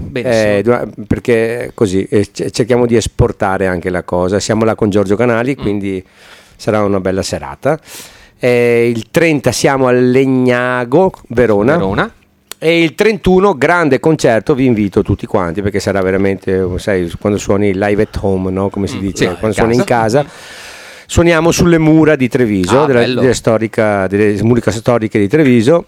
perché così cerchiamo di esportare anche la cosa. Siamo là con Giorgio Canali, quindi sarà una bella serata. Il 30 siamo a Legnago, Verona. E il 31 grande concerto, vi invito tutti quanti, perché sarà veramente, sai, quando suoni live at home, no? Come si dice, quando suoni in casa. Suoniamo sulle mura di Treviso, delle mura storiche di Treviso,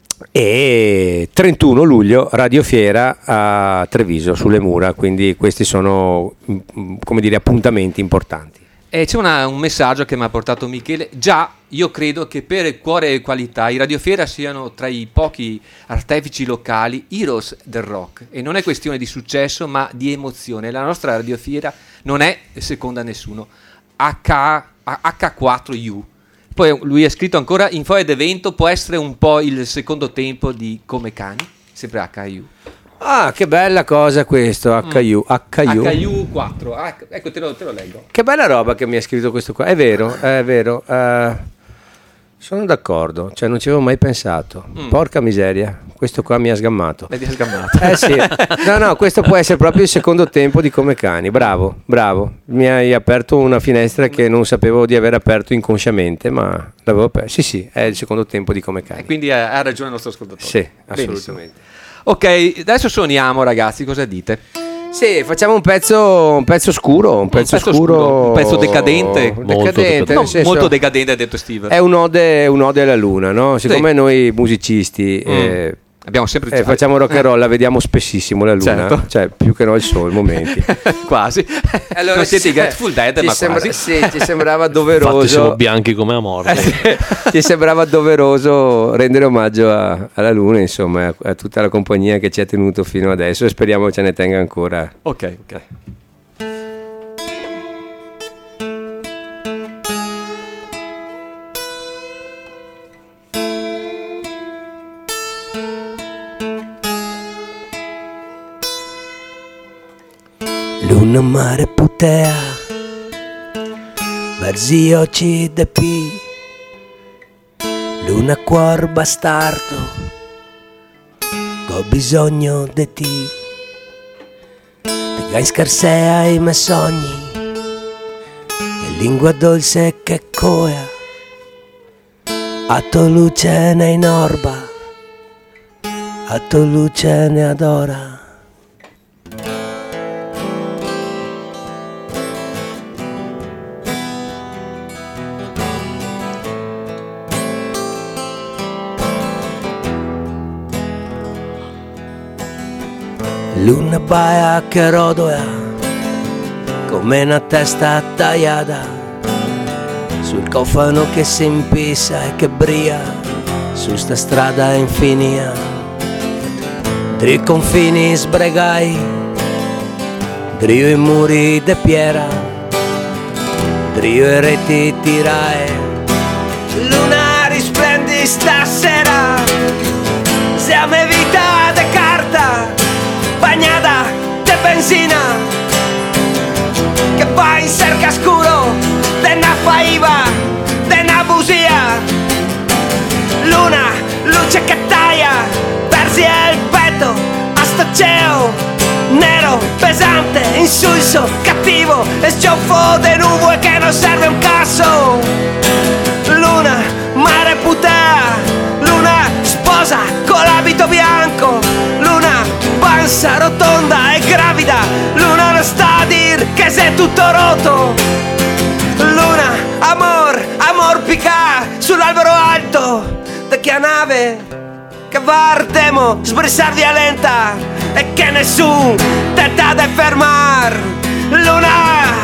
e 31 luglio Radiofiera a Treviso sulle mura, quindi questi sono, come dire, appuntamenti importanti. E c'è un messaggio che mi ha portato Michele. Già, io credo che per Cuore e Qualità i Radiofiera siano tra i pochi artefici locali heroes del rock, e non è questione di successo ma di emozione. La nostra Radiofiera non è seconda a nessuno. H4U. Poi lui ha scritto ancora: in Foglie d'Evento può essere un po' il secondo tempo di Come Cani, sempre HU. Ah, che bella cosa questo, HU4. Ecco, te lo leggo. Che bella roba che mi ha scritto questo qua, è vero. Sono d'accordo, cioè non ci avevo mai pensato. Porca miseria, questo qua mi ha sgammato. Vedi, è sgammato. Sì. No, questo può essere proprio il secondo tempo di Come Cani. Bravo. Mi hai aperto una finestra che non sapevo di aver aperto inconsciamente, ma l'avevo aperto. Sì, è il secondo tempo di Come Cani. Quindi ha ragione il nostro ascoltatore. Sì, Benissimo. assolutamente. Ok, adesso suoniamo, ragazzi, cosa dite? Sì, facciamo un pezzo scuro, un pezzo decadente. Molto decadente. No, nel senso, molto decadente, ha detto Steve. è un ode alla luna, no? Siccome noi musicisti Abbiamo sempre facciamo rock and roll, la vediamo spessissimo la luna, Certo. cioè più che no il sole, momenti. quasi. Allora, non siete i Grateful Dead, ma quasi. Sì, ci sembrava Infatti siamo doveroso. bianchi come la morte. Ci sembrava doveroso rendere omaggio alla luna, insomma, a tutta la compagnia che ci ha tenuto fino adesso e speriamo ce ne tenga ancora. Ok. Luna, mare, putea, verzi occhi de pi, luna, cuor bastardo, ho bisogno di te, ti gai scarsea i miei sogni, e lingua dolce che coia, a to luce ne inorba, a to luce ne adora. Luna baia che rodoia come una testa tagliata sul cofano che si impisa e che brilla su sta strada infinia. Dri confini sbregai, drio i muri de piera, drio e reti tirai. Luna risplendi stasera, siamo vita de carta bagnata de benzina che va in cerca scuro de na faiva, de na busia. Luna, luce che taglia, persi il petto a sto cielo nero, pesante, insulso, cattivo e sciolfo de nuvole che non serve un cazzo. Luna, mare putea, luna sposa con l'abito bianco, luna panza rotonda e gravida, luna non sta a dir che sei tutto rotto. Luna, amor pica sull'albero alto da che a nave che vartemo sbrissar violenta e che nessun tenta de fermar. Luna,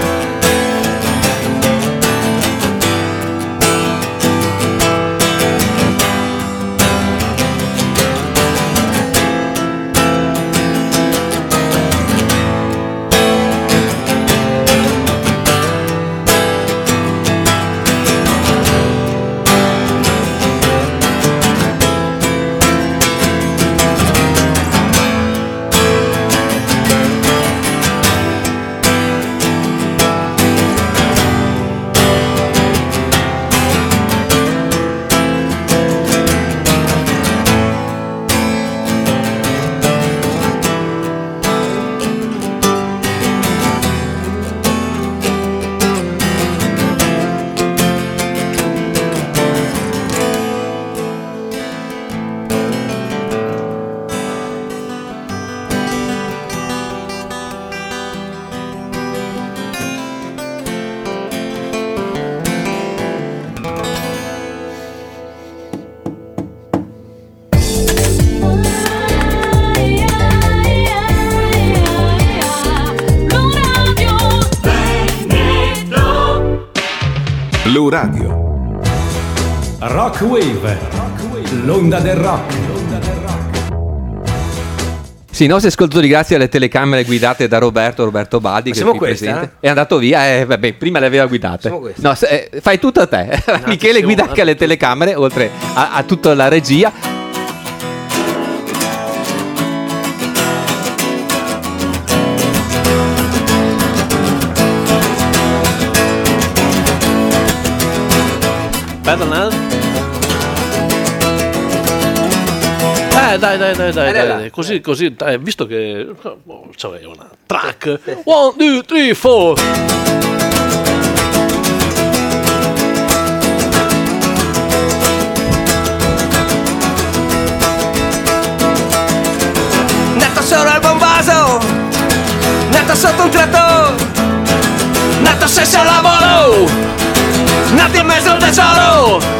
Blu Radio. Rock Wave, l'onda del rock. Sì, i nostri ascoltatori, grazie alle telecamere guidate da Roberto Baldi, che è qui presente, è andato via. Vabbè, prima le aveva guidate. No, fai tutto a te. Michele guida anche alle telecamere, oltre a tutta la regia. Dai. Così, visto che c'avevo una track. 1, 2, 3, 4. Nato solo al bombaso, nato sotto un tratto, nato senza lavoro, nato in mezzo al tesoro.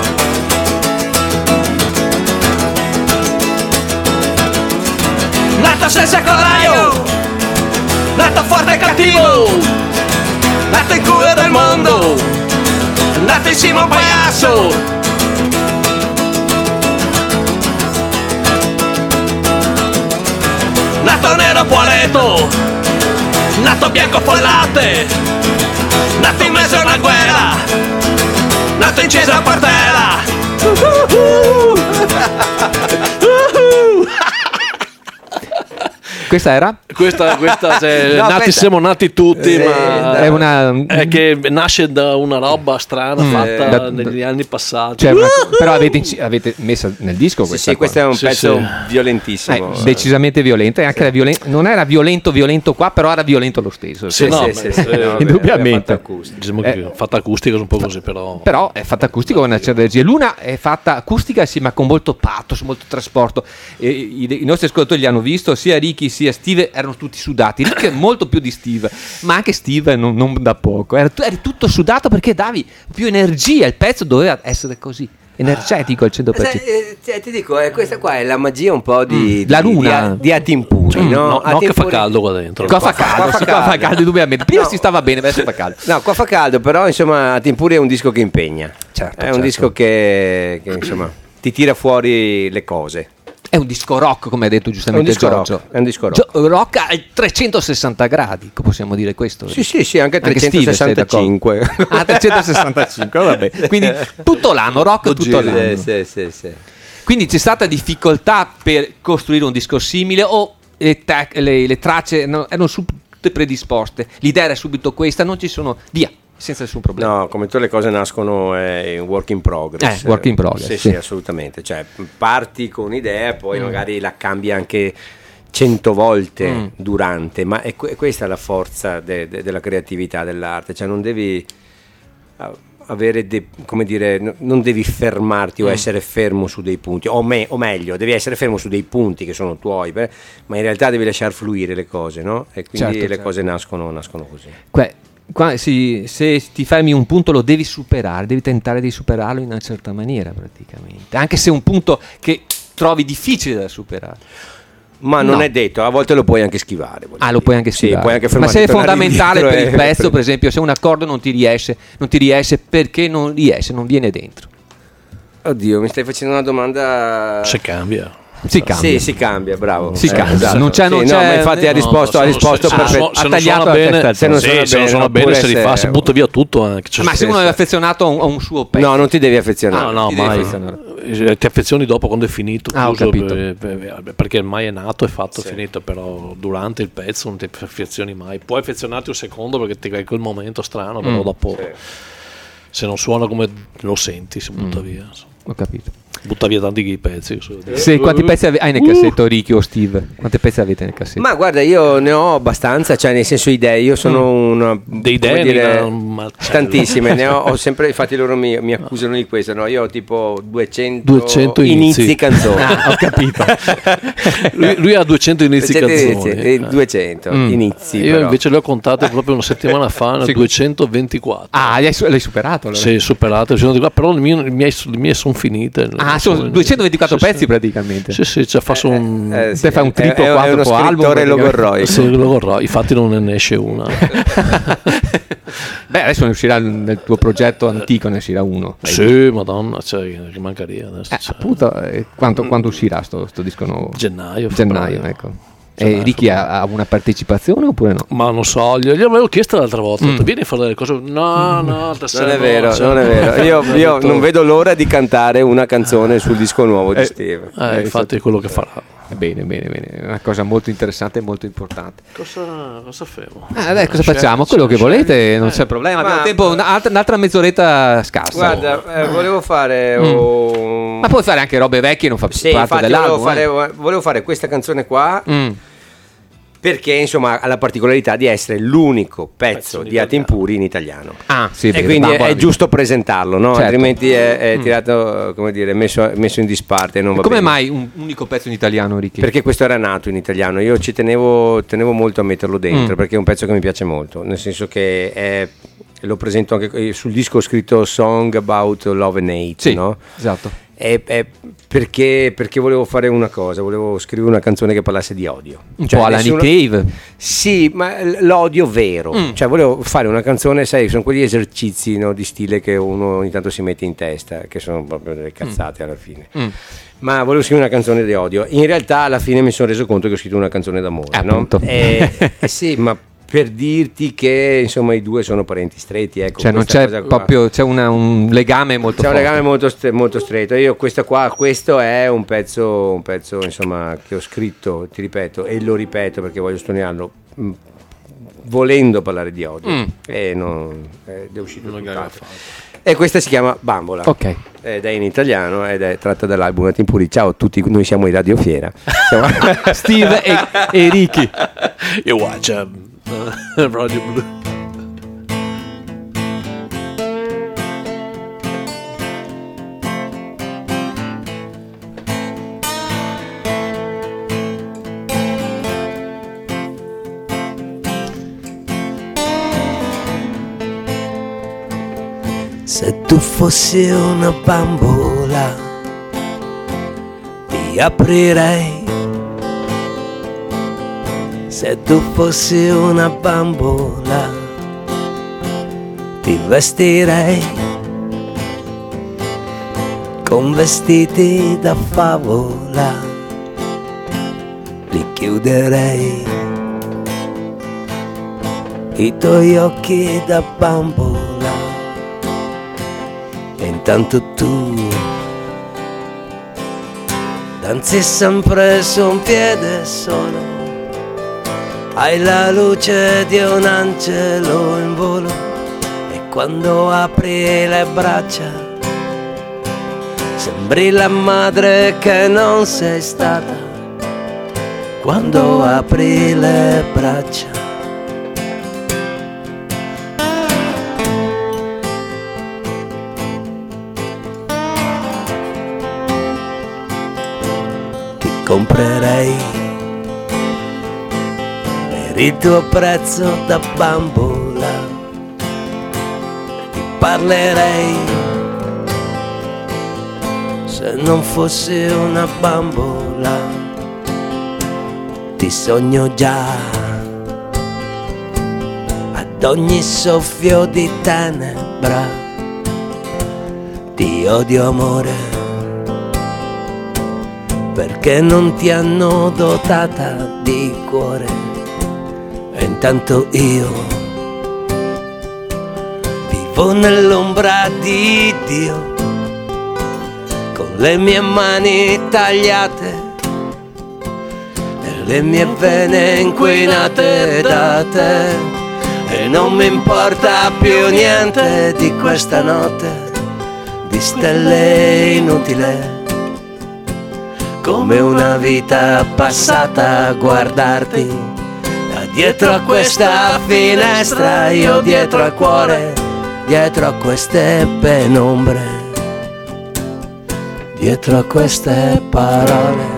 Nato senza collaio, nato forte e cattivo, nato in culo del mondo, nato in cima a un pagliaccio. Nato nero poletto, nato bianco follate, nato in mezzo a una guerra, nato in Cesare Partella. Questa era? Questa cioè, No, siamo nati tutti, ma È una... è che nasce da una roba strana fatta negli anni passati. Cioè, però avete messo nel disco questa Sì, questo è un Sì, pezzo sì. violentissimo. decisamente violento, e anche non era violento qua, però era violento lo stesso. Sì, no, sì, no, indubbiamente. è fatto acustico. Diciamo che fatta acustica un po' così, però Però è fatta acustica con una certa energia. L'una è fatta acustica, sì, ma con molto pathos, molto trasporto. I nostri ascoltatori li hanno visto, sia Ricky sia Steve erano tutti sudati. Ricky è molto più di Steve, ma anche Steve non da poco. Eri tutto sudato perché davi più energia. Il pezzo doveva essere così energetico al 100%. Ti dico, questa qua è la magia un po' di La luna. di Atimpuri, no? no, che fa Atimpuri- caldo qua dentro. Qua fa caldo, indubbiamente. Prima No. si stava bene, adesso fa caldo. No, qua fa caldo, però insomma Atimpuri è un disco che impegna. Certo, È un certo. disco che insomma ti tira fuori le cose. È un disco rock, come ha detto giustamente È un disco Giorgio. rock, è un disco rock. Rock a 360 gradi, possiamo dire questo? Sì, anche Steve, sei d'accordo? 365. Ah, 365, vabbè. Quindi tutto l'anno, rock tutto l'anno. Sì. Quindi c'è stata difficoltà per costruire un disco simile o le tracce erano tutte predisposte? L'idea era subito questa, non ci sono, via, senza nessun problema. No, come tutte le cose nascono è un work in progress. Work in progress, Sì, sì. assolutamente. Cioè, parti con un'idea, poi magari la cambi anche 100 volte durante, ma è questa la forza della creatività dell'arte. Cioè, non devi avere come dire, non devi fermarti o essere fermo su dei punti, o meglio, devi essere fermo su dei punti che sono tuoi, ma in realtà devi lasciar fluire le cose, no? E quindi Certo. cose nascono così. Qua, se ti fermi un punto lo devi superare, devi tentare di superarlo in una certa maniera praticamente, anche se è un punto che trovi difficile da superare. Ma non No. è detto, a volte lo puoi anche schivare. Lo puoi anche Sì, schivare. puoi anche ma fermarti, se è tornare fondamentale per indietro il pezzo, per esempio, se un accordo non ti riesce perché non riesce, non viene dentro. Oddio, mi stai facendo una domanda. se cambia. Si cambia. Sì, si cambia, bravo. Si cambia. Esatto. Non c'è- Sì, no, ma infatti ha risposto perfetto. Se Ha non tagliato suona la bene, testa se non suona se non suona bene, bene, oppure si rifà, se- si butta via tutto anche. Cioè, Ma se uno è affezionato a un suo pezzo, No, non ti devi affezionare. no, ti devi mai. affezionare. Ti affezioni dopo quando è finito, Ah, ho chiuso, capito. perché ormai è nato, è fatto, è finito, però durante il pezzo non ti affezioni mai. Puoi affezionarti un secondo perché ti hai quel momento strano, però dopo se non suona come lo senti si butta via. Ho capito. Butta via tanti pezzi. Quanti pezzi hai nel cassetto, Ricky o Steve? Quanti pezzi avete nel cassetto? Ma guarda, io ne ho abbastanza, cioè nel senso idee, io sono una Di come idee dire, ne ha un macello. tantissime, ne ho sempre, infatti loro mi accusano di questo, no? Io ho tipo 200 200 inizi inizi. canzoni. Ho capito. lui ha 200 inizi 200 canzoni. 200 inizi. Io però. invece le ho contate proprio una settimana fa, Sì. 224. Ah, l'hai superato allora? Sì, superate, però le mie sono finite. Ah, sono 224 Sì, pezzi sì. praticamente. Sì, sì, cioè faccio un... Te fai un triplo, è uno quadruplo album, scrittore praticamente. logorroico. Sì, lo vorrò, infatti non ne esce una. Beh, adesso ne uscirà nel tuo progetto antico, ne uscirà uno. Sì, madonna, cioè, che mancheria adesso. Cioè, Appunto, quando uscirà sto disco nuovo? gennaio. Gennaio, febbraio. ecco. Ricky ha una partecipazione oppure no? Ma non so, gli avevo chiesto l'altra volta, ho detto, vieni a fare delle cose. No, non è vero, non è vero. Io non vedo l'ora di cantare una canzone sul disco nuovo di Steve. Infatti è quello che farà. Bene, è una cosa molto interessante e molto importante. Cosa fermo? Cosa facciamo? Quello che volete, non c'è problema. Abbiamo tempo, un'altra mezz'oretta scarsa. Guarda, volevo fare. Ma puoi fare anche robe vecchie, non fa parte dell'album. Volevo fare questa canzone qua. Perché insomma ha la particolarità di essere l'unico pezzo di Atti Impuri in italiano. E quindi è giusto presentarlo, no? Certo. Altrimenti è tirato, come dire, messo in disparte. Non va come bene. mai un unico pezzo in italiano, Ricky? Perché questo era nato in italiano. Io ci tenevo molto a metterlo dentro, perché è un pezzo che mi piace molto, nel senso che lo presento anche sul disco, ho scritto Song About Love and Hate, sì, no? Esatto. Perché volevo fare una cosa, volevo scrivere una canzone che parlasse di odio. Un po' alla Nick Cave. Sì, ma l'odio vero. Cioè volevo fare una canzone, sai, sono quegli esercizi, no, di stile che uno ogni tanto si mette in testa, che sono proprio delle cazzate alla fine. Ma volevo scrivere una canzone di odio. In realtà alla fine mi sono reso conto che ho scritto una canzone d'amore, no? Sì, ma per dirti che insomma i due sono parenti stretti, ecco. Cioè non c'è proprio, c'è un legame molto forte. C'è un legame molto stretto. Io questo è un pezzo insomma che ho scritto, ti ripeto, e lo ripeto perché voglio sottolinearlo, volendo parlare di odio, e non è uscito tutto. E questa si chiama Bambola, ok, ed è in italiano ed è tratta dall'album Atti Impuri. Ciao a tutti, noi siamo i Radio Fiera. Steve e Ricky. You watch Radio Blue. Se tu fossi una bambola, ti aprirei. Se tu fossi una bambola, ti vestirei con vestiti da favola, li chiuderei. I tuoi occhi da bambola, e intanto tu danzi sempre su un piede solo. Hai la luce di un angelo in volo, e quando apri le braccia sembri la madre che non sei stata. Quando apri le braccia ti comprerei il tuo prezzo da bambola, ti parlerei. Se non fossi una bambola, ti sogno già ad ogni soffio di tenebra. Ti odio amore, perché non ti hanno dotata di cuore. E intanto io vivo nell'ombra di Dio, con le mie mani tagliate e le mie vene inquinate da te. E non mi importa più niente di questa notte di stelle inutile, come una vita passata a guardarti. Dietro a questa finestra, io dietro al cuore, dietro a queste penombre, dietro a queste parole.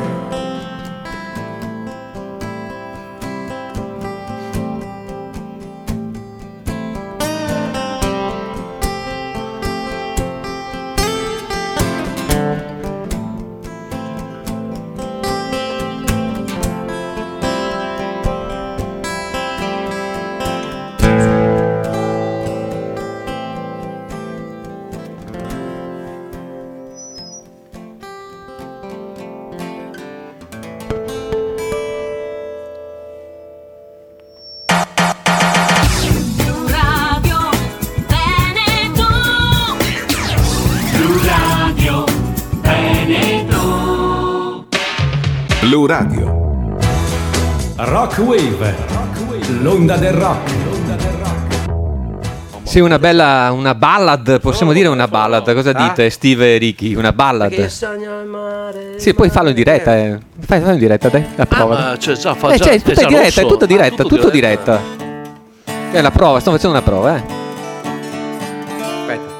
Blu Radio. Rock Wave, l'onda del rock. Sì, una ballad, possiamo dire una ballad. Cosa dite, Steve e Ricky? Una ballad? Perché sogno il mare. Sì, poi fallo in diretta. Fallo in diretta, dai. La prova. C'è già, È tutta diretta, tutto diretta. È la prova, stiamo facendo una prova, Aspetta.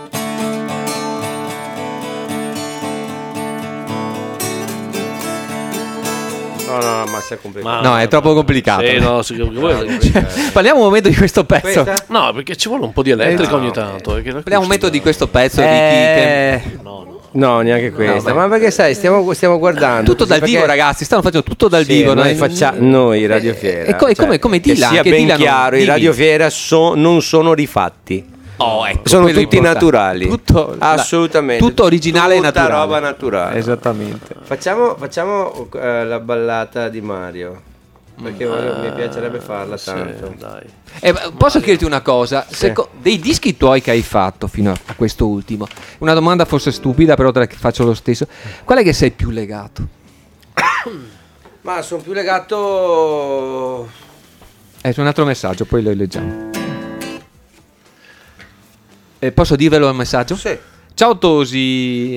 No, ma sei complicato. No, è troppo complicato. Sì, no, Parliamo un momento di questo pezzo. Questa? no, perché ci vuole un po' di elettrica ogni tanto. Parliamo un momento di questo pezzo, Ricky. No, neanche questa. Ma perché sai, stiamo guardando. Tutto dal vivo, ragazzi. Stanno facendo tutto dal vivo. Noi Radio Fiera. E come Dylan, che sia che ben Dylan chiaro, i Radio Fiera non sono rifatti. Ecco, Sono quello è tutti importante. naturali. Assolutamente. Tutto originale e Tutta naturale. roba naturale. Esattamente. Facciamo la ballata di Mario. Perché mi piacerebbe farla tanto. Dai. Posso chiederti una cosa? Dei dischi tuoi che hai fatto fino a questo ultimo, una domanda forse stupida, però te la faccio lo stesso. Qual è che sei più legato? Ma sono più legato. C'è un altro messaggio, poi lo leggiamo. Posso dirvelo il messaggio? Sì. Ciao Tosi,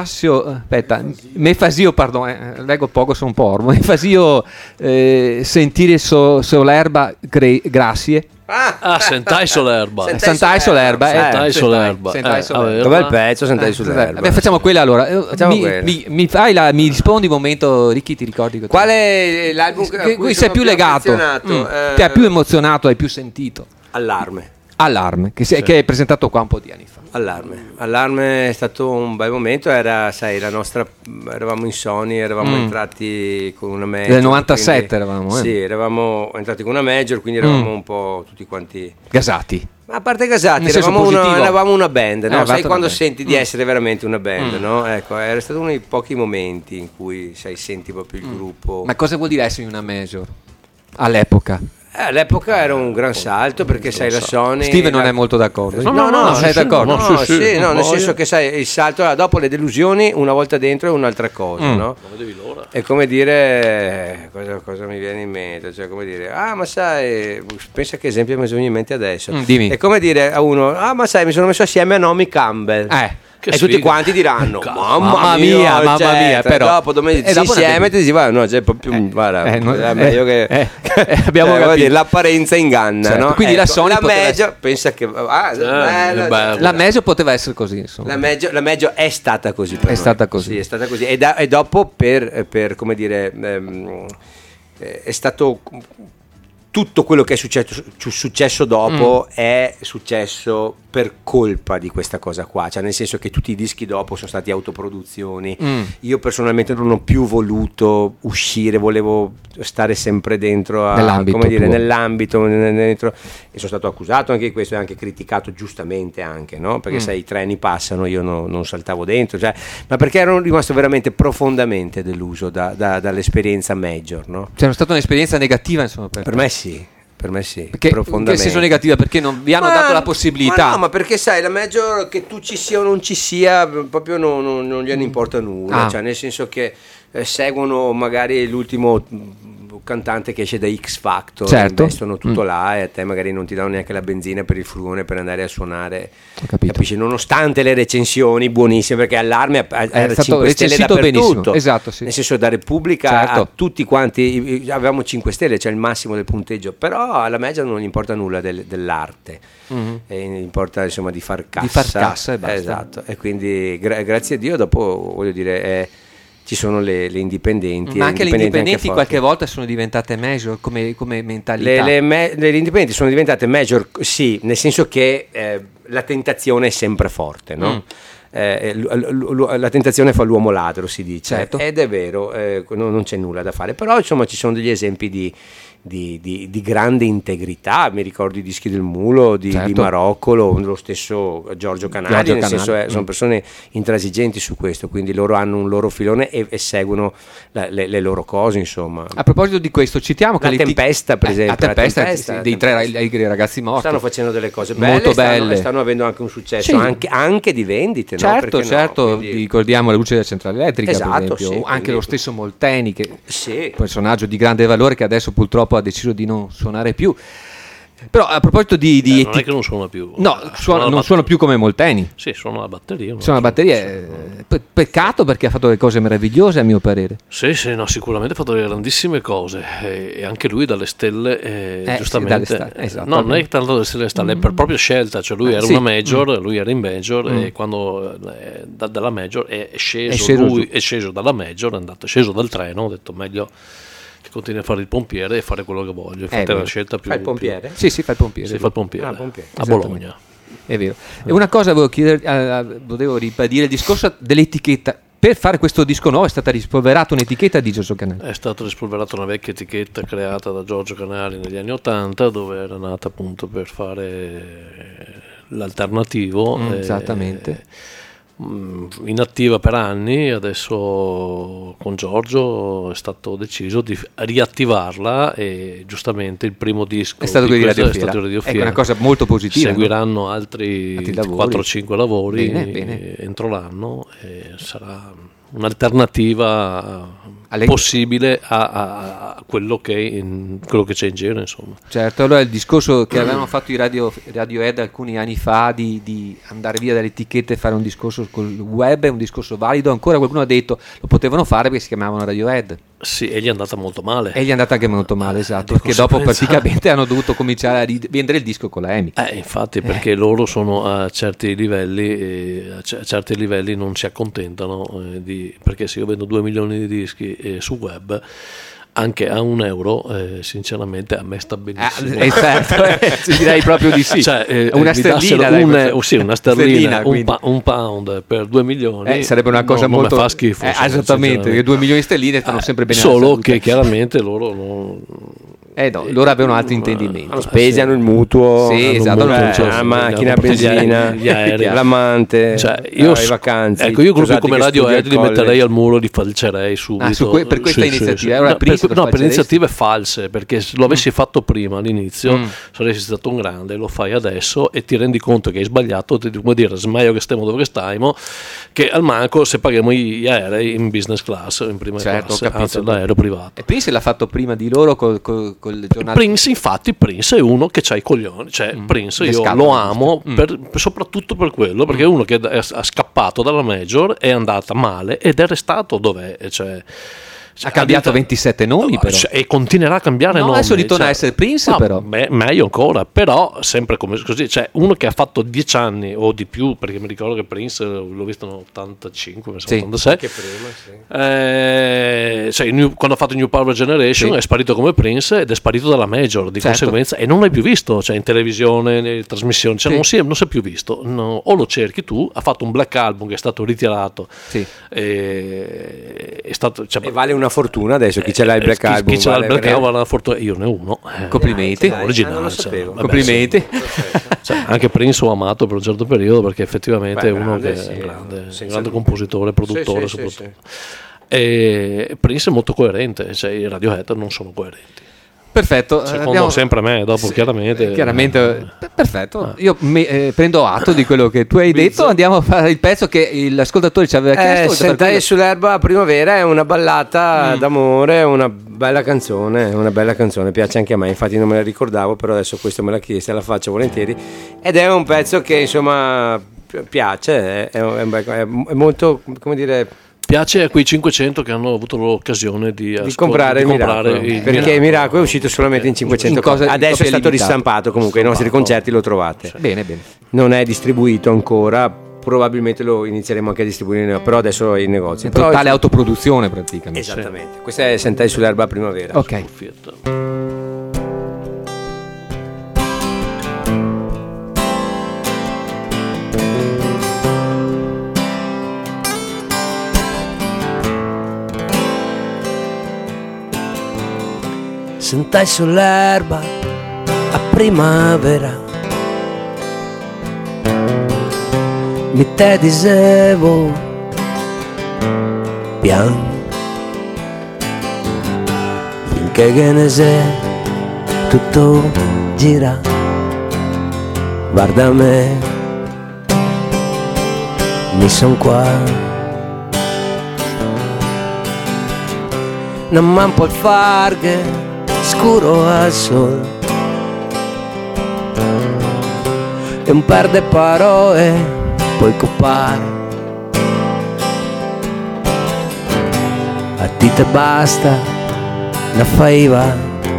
Mefasio, pardon, leggo poco, sono un po' ormo. Mefasio, sentire solerba, grazie. Sentai solerba. Sentai solerba. Sentai solerba. Sentai solerba. Dov'è il pezzo? Sentai sull'erba. Beh, facciamo quella allora. Quella. Mi rispondi un momento, Ricky, ti ricordi? Qual è l'album a cui sei sono più legato? affezionato? Ti ha più emozionato, hai più sentito? Allarme. Che è presentato qua un po' di anni fa. Allarme è stato un bel momento, era, sai, eravamo in Sony, eravamo entrati con una major. Del 97 quindi, eravamo, Sì, eravamo entrati con una major, quindi eravamo un po' tutti quanti gasati. Ma a parte gasati, Nel senso eravamo una band, no? Sai quando band. senti di essere veramente una band, no? Ecco, era stato uno dei pochi momenti in cui senti proprio il gruppo. Ma cosa vuol dire essere in una major? All'epoca? All'epoca era un gran salto perché sai la Sony. Steve non è molto d'accordo. No, sei d'accordo? Nel senso che sai il salto dopo le delusioni una volta dentro è un'altra cosa, no? Non vedevi l'ora. È come dire cosa mi viene in mente, cioè come dire ma sai, pensa che esempio mi viene in mente adesso. Dimmi. È come dire a uno ma sai mi sono messo assieme a Naomi Campbell. Che e sfiga. tutti quanti diranno mamma mia, però dopo domenica insieme ti dici no, c'è proprio guarda, è meglio che abbiamo capito. Dire, l'apparenza inganna, certo, no? Quindi la Sony major pensa che la major poteva essere così, insomma. La major è stata così per è noi. stata così. Sì, è stata così e dopo per come dire è stato tutto quello che è successo dopo è successo per colpa di questa cosa qua, cioè nel senso che tutti i dischi dopo sono stati autoproduzioni. Io personalmente non ho più voluto uscire, volevo stare sempre dentro nell'ambito dentro, e sono stato accusato anche di questo e anche criticato giustamente anche, no? Perché sai i treni passano, io non saltavo dentro, cioè, ma perché ero rimasto veramente profondamente deluso dall'esperienza major, no? C'è stata un'esperienza negativa, insomma, per me sì. Per me sì, perché, profondamente. In che senso negativa? Perché non vi hanno dato la possibilità? Ma perché sai, la major che tu ci sia o non ci sia, proprio non gliene importa nulla, cioè nel senso che seguono magari l'ultimo cantante che esce da X Factor, certo. investono tutto là e a te magari non ti danno neanche la benzina per il furgone per andare a suonare, capisci? Nonostante le recensioni buonissime, perché Allarme era 5 stelle dappertutto, esatto, sì. Nel senso da Repubblica certo. A tutti quanti avevamo 5 stelle, cioè il massimo del punteggio, però alla major non gli importa nulla dell'arte, e gli importa insomma di far cassa e basta. Esatto, e quindi grazie a Dio dopo voglio dire ci sono le indipendenti, ma anche le indipendenti anche qualche volta sono diventate major come mentalità. Le indipendenti sono diventate major, sì, nel senso che la tentazione è sempre forte, no? La tentazione fa l'uomo ladro, si dice, certo. Ed è vero, non c'è nulla da fare, però insomma ci sono degli esempi di grande integrità. Mi ricordo i dischi del Mulo di Maroccolo, lo stesso Giorgio Canali, nel senso sono persone intransigenti su questo, quindi loro hanno un loro filone e seguono le loro cose, insomma. A proposito di questo, citiamo che Tempesta, per esempio, Tempesta, dei 3 ragazzi morti stanno facendo delle cose molto belle, stanno avendo anche un successo, Sì. anche di vendite, no? Certo, Perché no? certo, Quindi- ricordiamo la luce della centrale elettrica, Esatto, per esempio, sì, o anche quindi- lo stesso Molteni, che Sì. personaggio di grande valore che adesso purtroppo ha deciso di non suonare più. Però a proposito di non è che non suona più. no, non suona più come Molteni. Sì, suona la batteria. Suona la batteria, peccato perché ha fatto delle cose meravigliose a mio parere. Sì, no, sicuramente ha fatto delle grandissime cose e anche lui dalle stelle, sì, giustamente. dalle esatto. No, non è tanto dalle stelle, è per propria scelta, cioè lui era sì. una major, lui era in major e quando dalla major è sceso, lui giù. è sceso dalla major, è sceso dal treno, ha detto meglio che continui a fare il pompiere e fare quello che voglio. Infatti è la scelta più... Fa il pompiere? Sì, fa il pompiere. Sì, fa il pompiere. Ah, pompiere. A Bologna. È vero. E una cosa volevo ribadire, il discorso dell'etichetta. Per fare questo disco nuovo è stata rispolverata un'etichetta di Giorgio Canali. È stata rispolverata una vecchia etichetta creata da Giorgio Canali negli anni '80, dove era nata appunto per fare l'alternativo. Esattamente. Inattiva per anni, adesso con Giorgio è stato deciso di riattivarla e giustamente il primo disco È stato quello di questo Radio è stato Fiera. Radio Ecco, Fiera. una cosa molto positiva. Seguiranno altri lavori. 4-5 lavori Bene. entro l'anno e sarà un'alternativa Alle- possibile a quello che c'è in giro, insomma. Certo, allora il discorso che avevano fatto i Radiohead alcuni anni fa di andare via dalle etichette e fare un discorso col web è un discorso valido. Ancora qualcuno ha detto lo potevano fare perché si chiamavano Radiohead Sì, e gli è andata molto male. e gli è andata anche molto male, esatto, di perché dopo conseguenza- praticamente hanno dovuto cominciare a vendere il disco con la EMI. Infatti, perché loro sono a certi livelli e a certi livelli non si accontentano perché se io vendo 2 milioni di dischi su web anche a €1 sinceramente a me sta benissimo. Certo, direi proprio di sì. Cioè, una mi dassero sterlina, dai, una sterlina, quindi. un pound per 2 milioni Sarebbe una cosa non molto mi fa schifo, esattamente, perché 2 milioni di sterline stanno sempre bene alla solo salute. che chiaramente loro non No, loro avevano altri intendimenti. Hanno spesi, hanno il mutuo, Sì, hanno esatto, un mutuo, hanno tutto. la macchina, Hanno benzina, gli aerei. l'amante, Cioè, io le vacanze. ecco, io gruppi Scusate come che studio Radiohead al li college. metterei al muro, li falcerei subito. Per questa iniziativa. Allora, No, Prince lo per falceresti? iniziative false, perché se lo avessi fatto prima all'inizio saresti stato un grande, lo fai adesso e ti rendi conto che hai sbagliato, ti come dire smaio che stiamo dove stiamo, che al manco se paghiamo gli aerei in business class, in prima Certo, classe, ho capito. anzi l'aereo privato. E Prince l'ha fatto prima di loro col giornale. Prince è uno che c'ha i coglioni, cioè Prince Le io scatole, lo amo soprattutto per quello, perché è uno che ha scappato dalla major, è andata male ed è restato dov'è, Ha cambiato 27 nomi però. e continuerà a cambiare No, nomi. adesso ritorna a essere Prince, no, però. meglio ancora, però sempre come così, cioè uno che ha fatto 10 anni o di più, perché mi ricordo che Prince l'ho visto nell'85, mi sa, Sì. 86. Che prima, sì. Cioè, quando ha fatto New Power Generation Sì. è sparito come Prince ed è sparito dalla major di Certo. conseguenza e non l'hai più visto, cioè in televisione, nelle trasmissioni, cioè Sì. non si è più visto. No, o lo cerchi tu, ha fatto un Black Album che è stato ritirato, Sì. è stato, cioè, E vale una fortuna adesso chi ce l'ha il Black Album. chi ce l'ha il vale Black Album ha la fortuna, io ne ho uno. Complimenti. dai, Originale, non lo cioè, sapevo. vabbè, Complimenti. cioè, anche Prince ho amato per un certo periodo perché effettivamente Beh, è uno grande, che sì, è grande, senza grande dubbio. compositore, produttore Sì, sì, soprattutto. E Prince è molto coerente, cioè i Radiohead non sono coerenti. Perfetto. Secondo sempre me, dopo chiaramente. Perfetto. Io prendo atto di quello che tu hai detto. Andiamo a fare il pezzo che l'ascoltatore ci aveva chiesto. Sentai sull'erba primavera è una ballata d'amore, una bella canzone, piace anche a me, infatti non me la ricordavo, però adesso questo me l'ha chiesta e la faccio volentieri ed è un pezzo che insomma piace, è molto, come dire, Piace a quei 500 che hanno avuto l'occasione di comprare il Miracolo, perché il Miracolo è uscito solamente in 500 copie. Adesso è copie stato limitate. ristampato, comunque ai nostri concerti lo trovate. Bene. Non è distribuito ancora, probabilmente lo inizieremo anche a distribuire, però adesso è in negozio. Però- Totale autoproduzione praticamente. Esattamente, questa è Sentai sull'erba primavera. Ok. Sentai sull'erba a primavera, mi te dicevo pian, finché che ne sei tutto gira, guarda me mi son qua. Non man può far che scuro al sol e un par de parole puoi copare. A ti te basta una faiva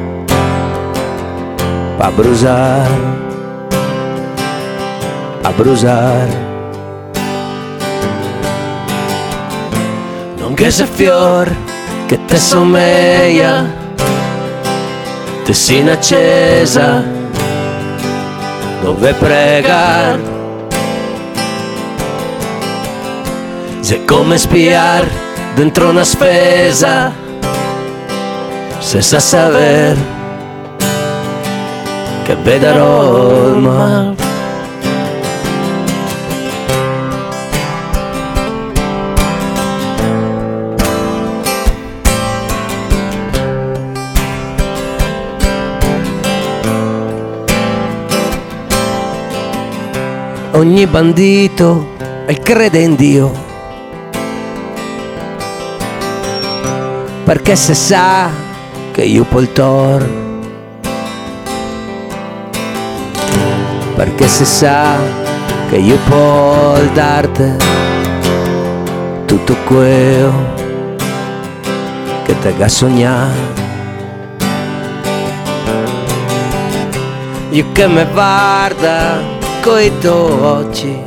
a brusare. Non che se fior che te sommeia, te sin accesa, dove pregar, se come spiar dentro una spesa, senza saber che vedrò il mar. Ogni bandito crede in Dio, perché se sa che io può il tor, perché se sa che io può darti tutto quello che te ga sognare. Io che me guarda coi tuoi occhi,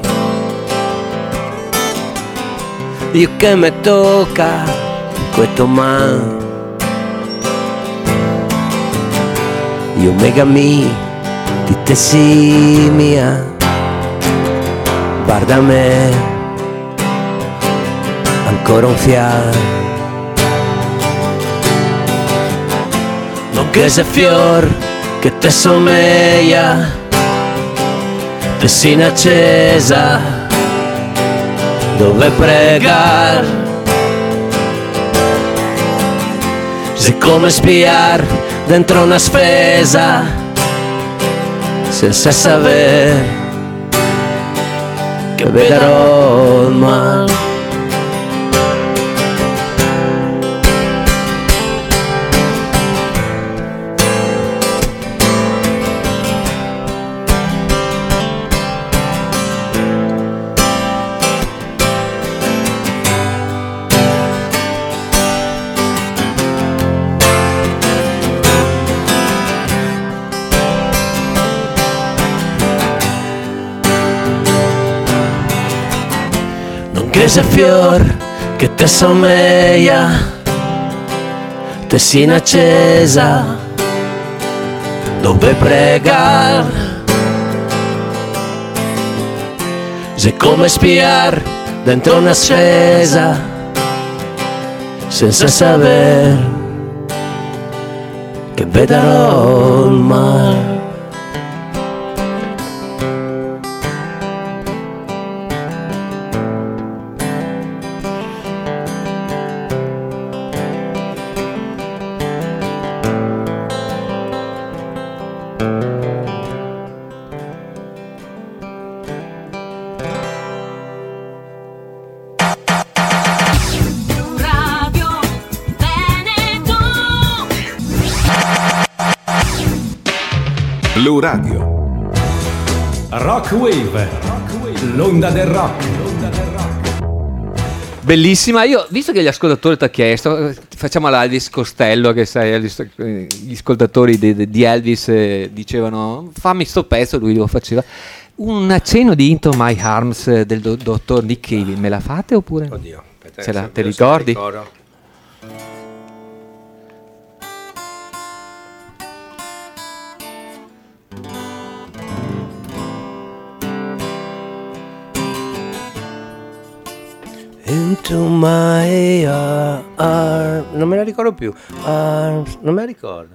io che me tocca coi tuoi mani, io mega mi di te sì mia, guarda me ancora un fiato, non che se fior che te sommeia, te sin accesa, dove pregar, se come spiar dentro una spesa, senza saber che vedrò il mal. Che se fior che te sommeia, te sin accesa, dove pregar, se come spiar dentro una scesa, senza saber che vedrò il mar. Blu Radio. Rock Wave, l'onda del rock. Bellissima. Io, visto che gli ascoltatori ti ha chiesto, facciamo l'Elvis Costello, che sai, gli ascoltatori di Elvis dicevano fammi sto pezzo, lui lo faceva. Un accenno di Into My Arms del dottor Nick Cave, me la fate oppure? Oddio, aspetta, te ricordi? Into my arms, non me la ricordo più. Arms, non me la ricordo.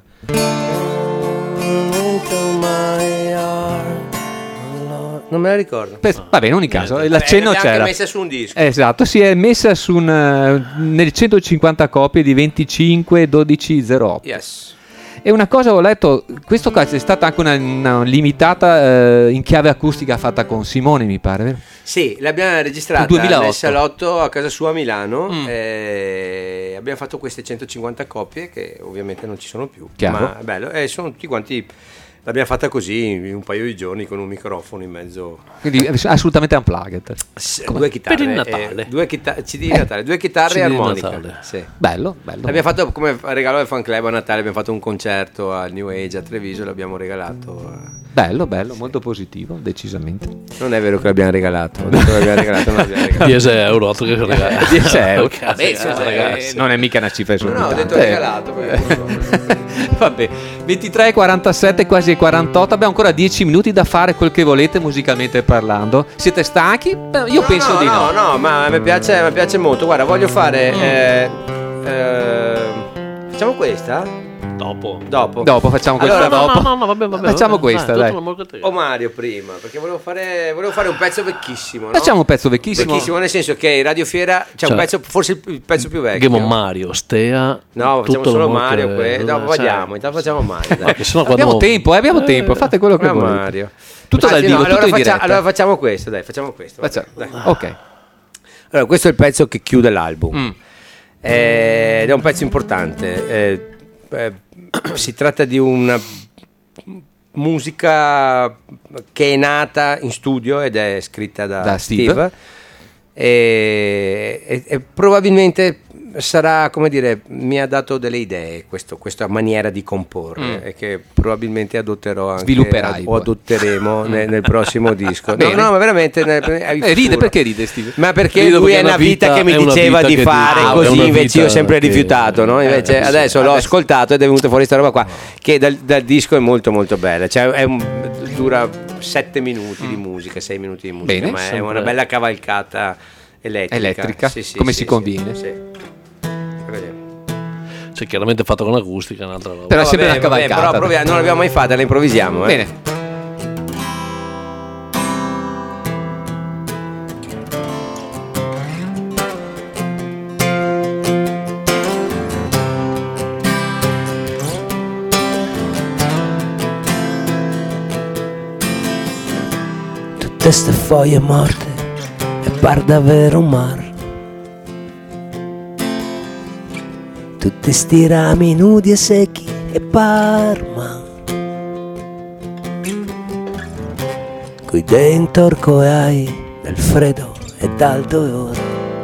Into my arms, non me la ricordo. Vabbè, in ogni caso, l'accenno c'era. L'abbiamo messa su un disco. Esatto, si è messa su nelle 150 copie di 25 12 08. Yes. E una cosa ho letto, questo qua c'è stata anche una limitata in chiave acustica fatta con Simone, mi pare, vero? Sì, l'abbiamo registrata 2008. nel salotto a casa sua a Milano. Abbiamo fatto queste 150 copie che ovviamente non ci sono più. Chiaro. Ma è bello, sono tutti quanti. L'abbiamo fatta così in un paio di giorni con un microfono in mezzo. Quindi assolutamente unplugged. Due chitarre. Per il Natale. CD di Natale, due chitarre CD e di armonica. Natale. Sì. Bello. L'abbiamo fatto come regalo al fan club a Natale, abbiamo fatto un concerto al New Age a Treviso e l'abbiamo regalato. Bello, molto positivo, decisamente. Non è vero che l'abbiamo regalato, ho detto che l'abbiamo regalato, non l'abbiamo regalato. 10 euro, altro che regalo. 10 euro. Vabbè, ragazzi. Non è mica una cifra No, ho esorbitante. detto regalato. Vabbè, 23:47, quasi 48. Abbiamo ancora 10 minuti da fare quel che volete musicalmente parlando. Siete stanchi? Beh, io penso di no. No, ma mi piace molto. Guarda, voglio fare. Facciamo questa? Dopo. Facciamo questa Allora, dopo. No, vabbè. Facciamo questa, dai. O Mario prima, perché volevo fare un pezzo vecchissimo. No? Facciamo un pezzo vecchissimo. Vecchissimo nel senso che Radio Fiera c'è un pezzo, forse il pezzo più vecchio. Game on Mario, Stea. No, facciamo tutto solo l'amore Mario. che- Dopo vediamo, intanto facciamo Mario. Dai. Che sennò Abbiamo quando- tempo, fate quello che volete. Mario. Tutto dal Anzi, vivo, no, tutto in diretta. allora facciamo questo, dai, facciamo questo. Facciamo. Dai. Ok. Allora, questo è il pezzo che chiude l'album. Ed è un pezzo importante. Si tratta di una musica che è nata in studio ed è scritta da Steve. E probabilmente sarà, come dire, mi ha dato delle idee questa maniera di comporre e che probabilmente adotterò anche Svilupperai o poi. adotteremo nel prossimo disco. Bene. No, ma veramente Ride, perché ride Steve? ma perché Rido lui perché è una vita che mi è una diceva vita di che fare dice- è così, una invece io ho vita sempre che- rifiutato, no? Invece adesso l'ho ascoltato ed è venuta fuori sta roba qua che dal disco è molto molto bella, cioè dura 7 minuti di musica, 6 minuti di musica, Bene, ma è sempre. una bella cavalcata elettrica. Sì, come sì, si sì, conviene. sì. Cioè, chiaramente fatto con acustica è un'altra roba. Però è Va sempre bene, una va bene, cavalcata. però proviamo, non l'abbiamo mai fatta, la improvvisiamo. Bene. Tutte ste foglie morte e par davvero un mar. Tutti sti rami nudi e secchi e Parma. Qui dentro hai del freddo e dal dolore.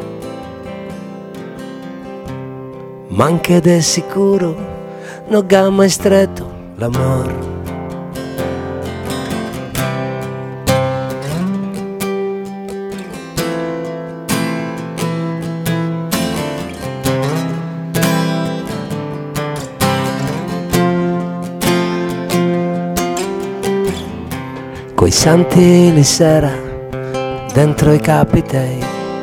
Ma anche del sicuro non ha mai stretto l'amor. Coi santi li sera dentro i capitei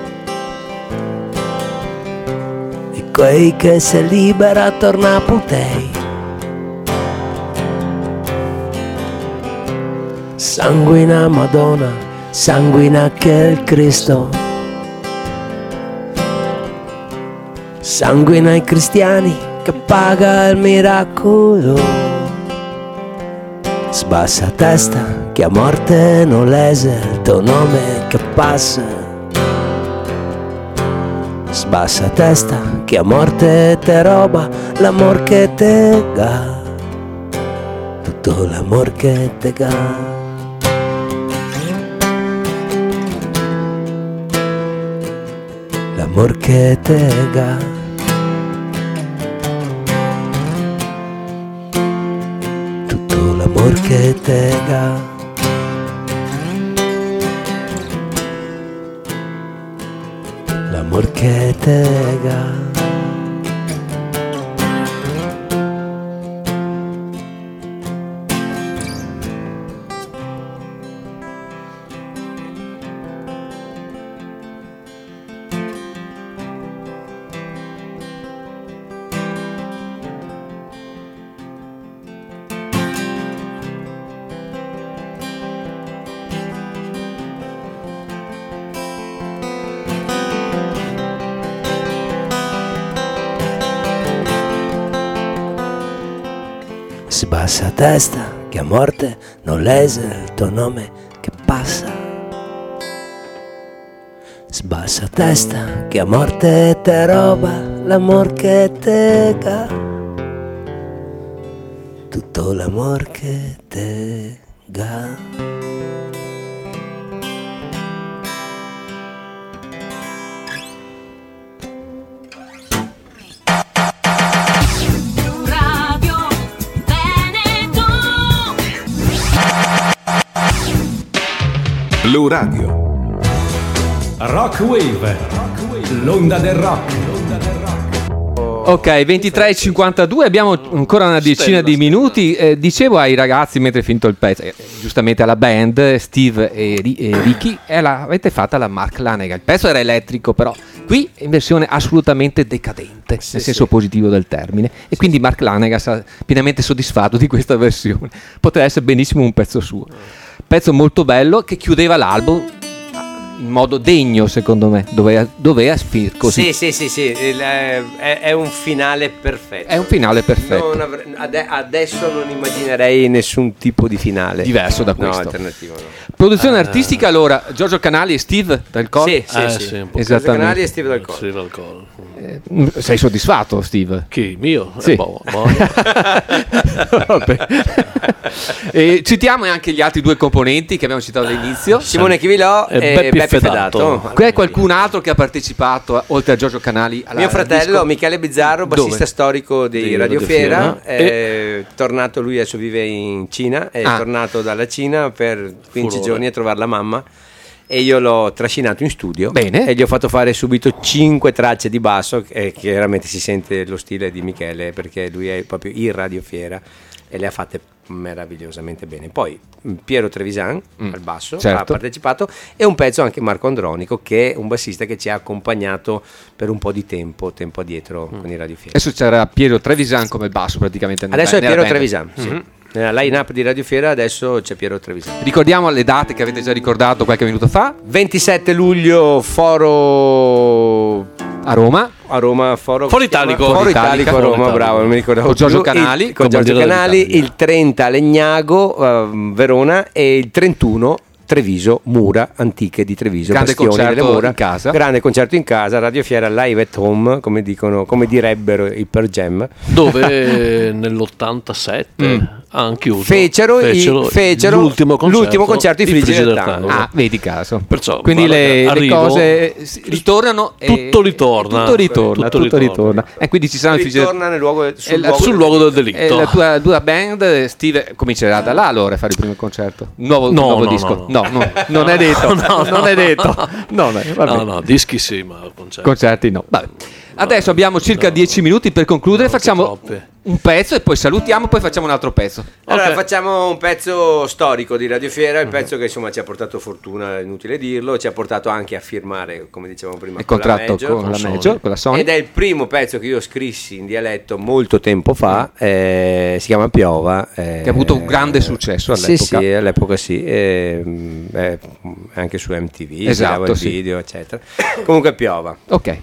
e quei che se libera torna a putei. Sanguina Madonna, sanguina che il Cristo, sanguina i cristiani che paga il miracolo. Sbassa testa che a morte non lese il tuo nome che passa. Sbassa testa che a morte te roba l'amor che te ga, tutto l'amor che te ga. L'amor che te ga. L'amor che te ga. L'amor che te ga. Sbassa testa che a morte non lese il tuo nome che passa. Sbassa testa che a morte te roba l'amor che te ga. Tutto l'amor che te ga. Blu Radio. Rock Wave, l'onda del rock. Ok, 23:52, abbiamo ancora una decina di minuti. Dicevo ai ragazzi mentre è finito il pezzo, giustamente alla band, Steve e Ricky, l'avete fatta la Mark Lanegan. Il pezzo era elettrico, però qui è in versione assolutamente decadente, nel senso positivo del termine. E quindi Mark Lanegan sarà pienamente soddisfatto di questa versione. Poteva essere benissimo un pezzo suo. Pezzo molto bello che chiudeva l'album in modo degno, secondo me, doveva finire così. Sì, è un finale perfetto. È un finale perfetto. Adesso non immaginerei nessun tipo di finale diverso da questo. No, alternativo no. Produzione artistica, allora, Giorgio Canali e Steve Dal Col. Sì. Esattamente. Canali e Steve Dal Col. Steve Dal Col. Sei soddisfatto, Steve? Chi? Mio? Sì. Vabbè. E citiamo anche gli altri due componenti che abbiamo citato all'inizio. Simone Chivilò e Beppe Fedato. C'è qualcun altro che ha partecipato, oltre a Giorgio Canali, alla mio fratello disco? Michele Bizzarro, bassista storico di Radio Fiera, è tornato, lui adesso vive in Cina, è tornato dalla Cina per 15 giorni a trovare la mamma. E io l'ho trascinato in studio. Bene. E gli ho fatto fare subito 5 tracce di basso, e chiaramente si sente lo stile di Michele, perché lui è proprio il Radio Fiera e le ha fatte meravigliosamente bene. Poi Piero Trevisan al basso, certo, ha partecipato, e un pezzo anche Marco Andronico, che è un bassista che ci ha accompagnato per un po' di tempo addietro con i Radio Fiera. Adesso c'era Piero Trevisan come basso praticamente. Adesso è Piero Trevisan, sì. Nella line-up di Radio Fiera adesso c'è Piero Trevisan. Ricordiamo le date che avete già ricordato qualche minuto fa. 27 luglio Foro a Roma, Foro Italico a Roma, bravo, non mi ricordavo. Con Giorgio Canali, con Giorgio Canali, il 30 Legnago, Verona, e il 31 Treviso, Mura Antiche di Treviso, grande Bastioni delle Mura, in casa. Grande concerto in casa, Radio Fiera live at home, come direbbero i Per Jam, dove nell'87 hanno chiuso, fecero l'ultimo concerto di Frigide del Tango. Ah, vedi caso. Perciò, quindi le cose ritornano, tutto ritorna. E quindi ci saranno ritorna sul luogo del delitto. La tua band, Steve, comincerà da là allora a fare il primo concerto. Nuovo disco. No, non è detto. Non è detto. No, dischi sì, ma concerti no. Vabbè. Adesso abbiamo circa 10 minuti per concludere, facciamo un pezzo e poi salutiamo, poi facciamo un altro pezzo. Allora facciamo un pezzo storico di Radio Fiera, il pezzo che insomma ci ha portato fortuna, è inutile dirlo, ci ha portato anche a firmare, come dicevamo prima, il contratto con la Major, con la Sony. Ed è il primo pezzo che io scrissi in dialetto molto tempo fa, si chiama Piova. Che ha avuto un grande successo all'epoca. Sì, all'epoca sì, anche su MTV, esatto, il video, eccetera. Comunque Piova. Ok.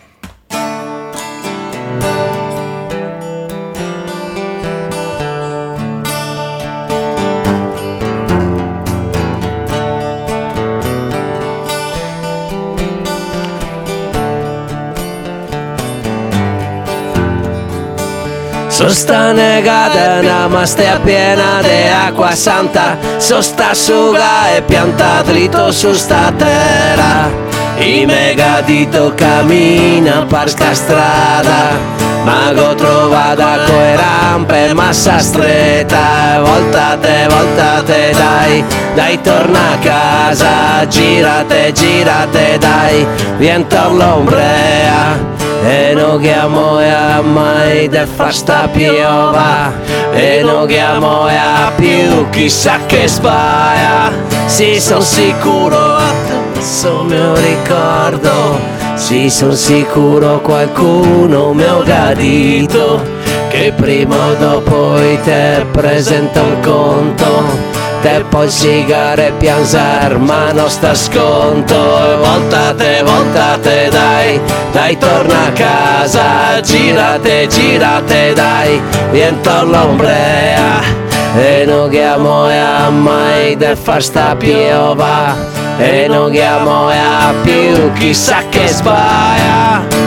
Sosta negata, ma stia piena di acqua santa. Sosta asciuga e pianta dritto su sta terra. I megadito cammina per sta strada, ma go trovata coi rampe massa stretta. Voltate dai torna a casa. Girate dai, viento l'ombrea. E non chiamo mai de fasta piova, e non chiamo più chissà che sbaia. Sì, son sicuro, adesso mi ricordo, sì, son sicuro qualcuno mi ha gradito, che prima o dopo te presenta un conto. te puoi sigare e piansar, ma non sta sconto. E voltate, dai torna a casa, girate, dai, viento l'ombrea, e non chiamo a mai de far sta piova, e non chiamo a più chissà che sbaia.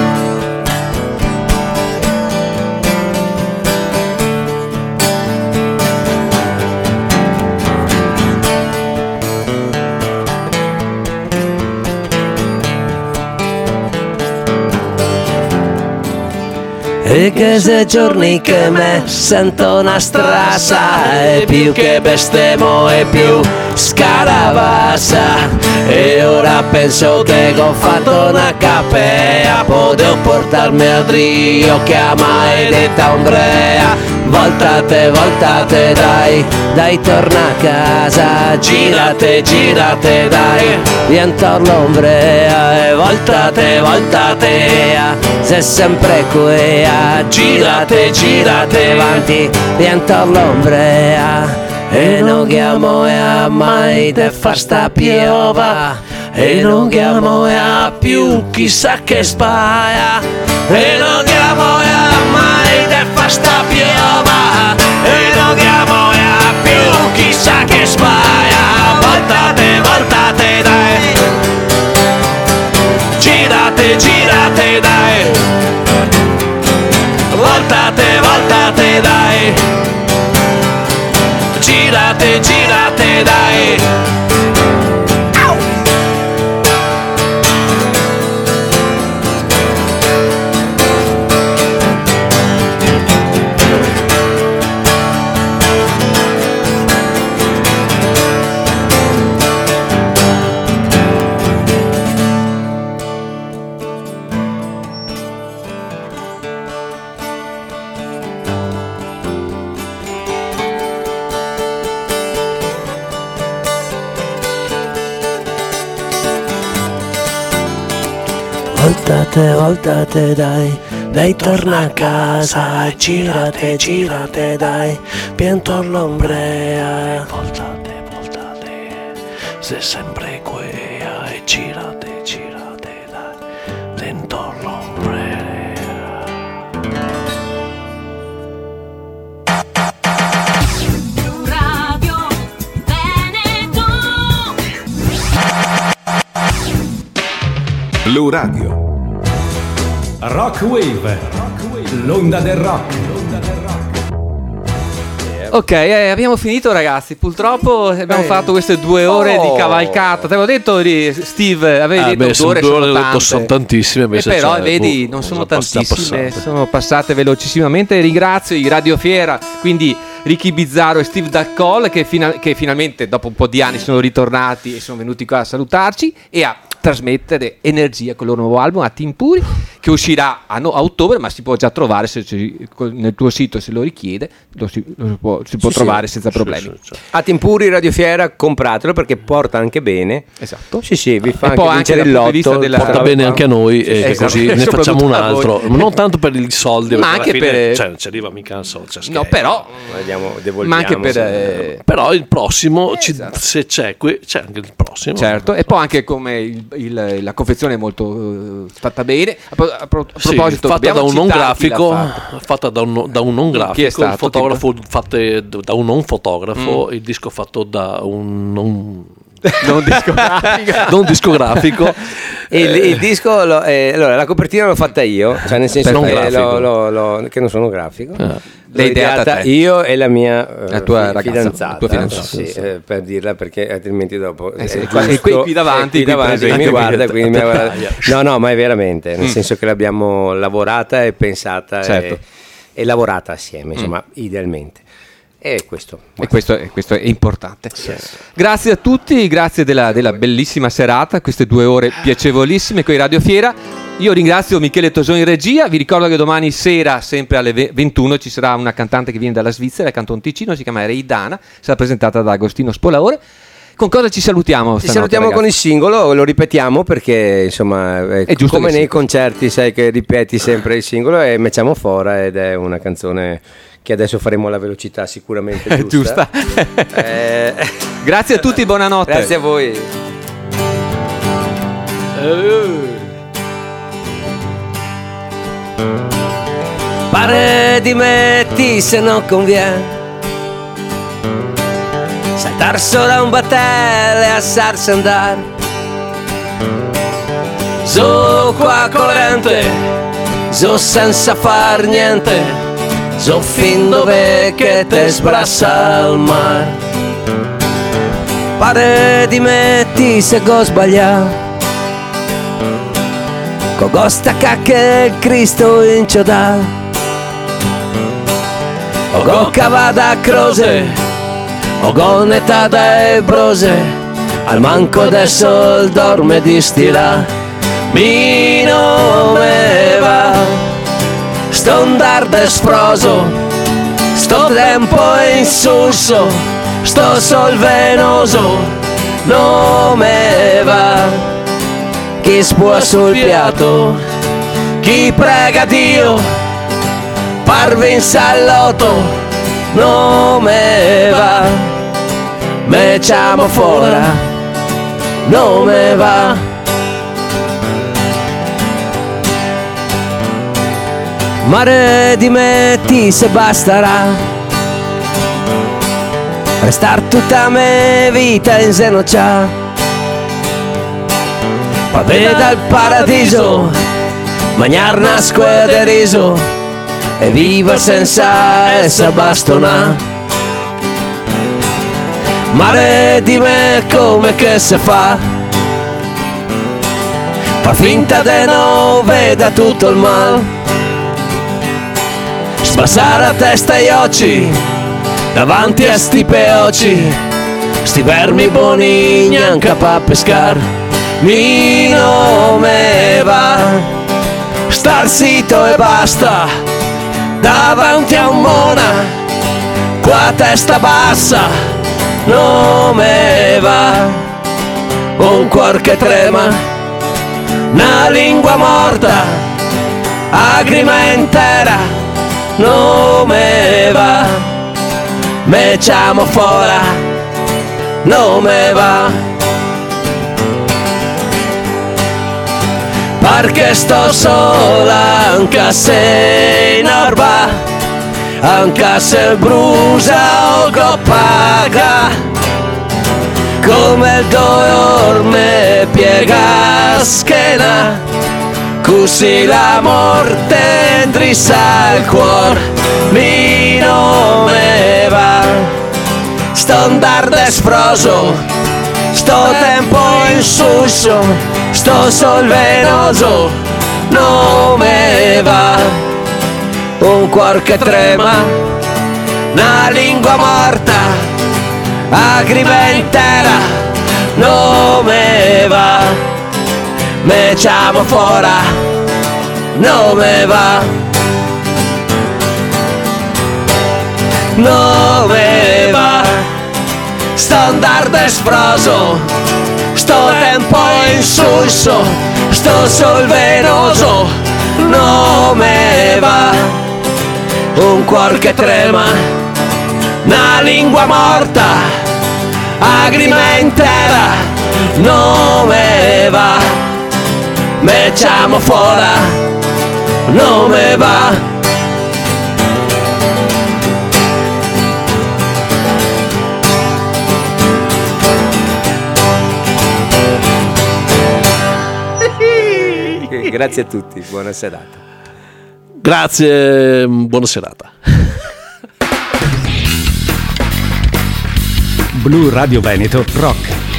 E che se giorni che me sento una strasa, e più che bestemo e più scaravassa, e ora penso che ho fatto una capea, potevo portarmi al Rio che a maledetta ombrea. Voltate, dai torna a casa, girate, dai, viento l'ombrea, e voltate, sei sempre qui, girate avanti, viento l'ombrea, e non chiamo a mai de far sta piova, e non chiamo a più chissà che sbaia, e non chiamo a mai de far sta piova, e non chiamo a più chissà che sbaia. Voltate, dai, girate, dai, voltate, dai, girate, dai. Voltate, dai torna a casa, girate, dai, pianto l'ombrea. Voltate, sei sempre qui, e girate, dai, dentro l'ombrea. Radio Veneto. Blu Radio. Rock Wave, l'onda del rock. Ok, abbiamo finito ragazzi, purtroppo abbiamo fatto queste 2 ore di cavalcata. Te l'avevo detto Steve, avevi detto 2 ore sono tantissime, però vedi non sono tantissime, sono passate velocissimamente. Ringrazio i Radio Fiera, quindi Ricky Bizzarro e Steve Daccol che finalmente dopo un po' di anni sono ritornati e sono venuti qua a salutarci e a trasmettere energia con il loro nuovo album, a Team Puri, che uscirà a ottobre, ma si può già trovare nel tuo sito, se lo richiede si può trovare senza problemi. Sì. A Team Puri Radio Fiera, compratelo perché porta anche bene. Esatto. Sì, vi fa anche vincere il lotto, porta bene anche a noi, e così ne facciamo un altro, non tanto per i soldi, ma anche per cioè non ci arriva mica un soldo, no, però ma anche però il prossimo esatto. Se c'è anche il prossimo, certo, e poi anche come la confezione è molto fatta bene. A proposito, fatta da un non grafico, Chi è stato? il fotografo fatte da un non fotografo, il disco fatto da un non discografico. Il disco allora la copertina l'ho fatta io, cioè nel senso che non sono grafico. L'ho ideata io e la mia tua fidanzata, fidanzata. sì, per dirla, perché altrimenti dopo qui davanti mi guarda, quindi no, ma è veramente, nel senso che l'abbiamo lavorata e pensata, certo, e lavorata assieme, insomma, idealmente. E questo è importante. Sì. Grazie a tutti, grazie della bellissima serata, queste 2 ore piacevolissime con i Radio Fiera. Io ringrazio Michele Tosoni in regia. Vi ricordo che domani sera, sempre alle 21, ci sarà una cantante che viene dalla Svizzera, il Canton Ticino, si chiama Reidana, sarà presentata da Agostino Spolaore. Con cosa ci salutiamo? Ci salutiamo con il singolo, lo ripetiamo perché insomma è giusto, come nei concerti, sai che ripeti sempre il singolo, e Meciamo Fora, ed è una canzone che adesso faremo alla velocità sicuramente giusta. Grazie a tutti, buonanotte. Grazie a voi. Pare dimetti se non conviene saltar sopra un battello e alzarsi e andare. So qua corrente, so senza far niente, so fin dove che te sbrassa al mare. Pare dimetti se go sbagliato, con gosta cacche il Cristo inciodato. O go cavata a croce, o go netata e brose, al manco del sol dorme di stila. Mi nome va, sto andar desfroso, sto tempo insulso, sto sol venoso, non me va. Chi spua sul piatto, chi prega Dio, parve in salotto, non me va. Me chiamo fuori, non me va. Mare dimetti se basterà restar tutta me vita in zenoccia. Pa' veda il paradiso, mangiar nasco e de riso e viva senza essa bastona. Mare di me come che se fa, fa finta de non veda tutto il mal, spassare a testa gli occhi davanti a sti peoci, sti vermi buoni neanche pa' pescar. Mi nome va, star zitto e basta davanti a un mona, qua testa bassa, non me va. Un cuor che trema, una lingua morta, lacrima intera, non me va. Me chiamo fuori, non me va. Perché sto sola anche se in orba, anche se brucia o paga, come il dolore me piega la schiena, così la morte indrissa il cuore. Mi nome va, sto andar desfroso, sto tempo insulso, sto sol venoso, non me va. Un cuor che trema, una lingua morta, lacrima intera, non me va. Me chiamo fuori, non me va. Non me va, sto andar desfroso, sto tempo insulso, sto sol venoso, non me va. Un cuor che trema, una lingua morta, lacrima intera, non me va. Me chiamo fuori, non me va. Grazie a tutti, buona serata. Grazie, buona serata. Blu Radio Veneto Rock.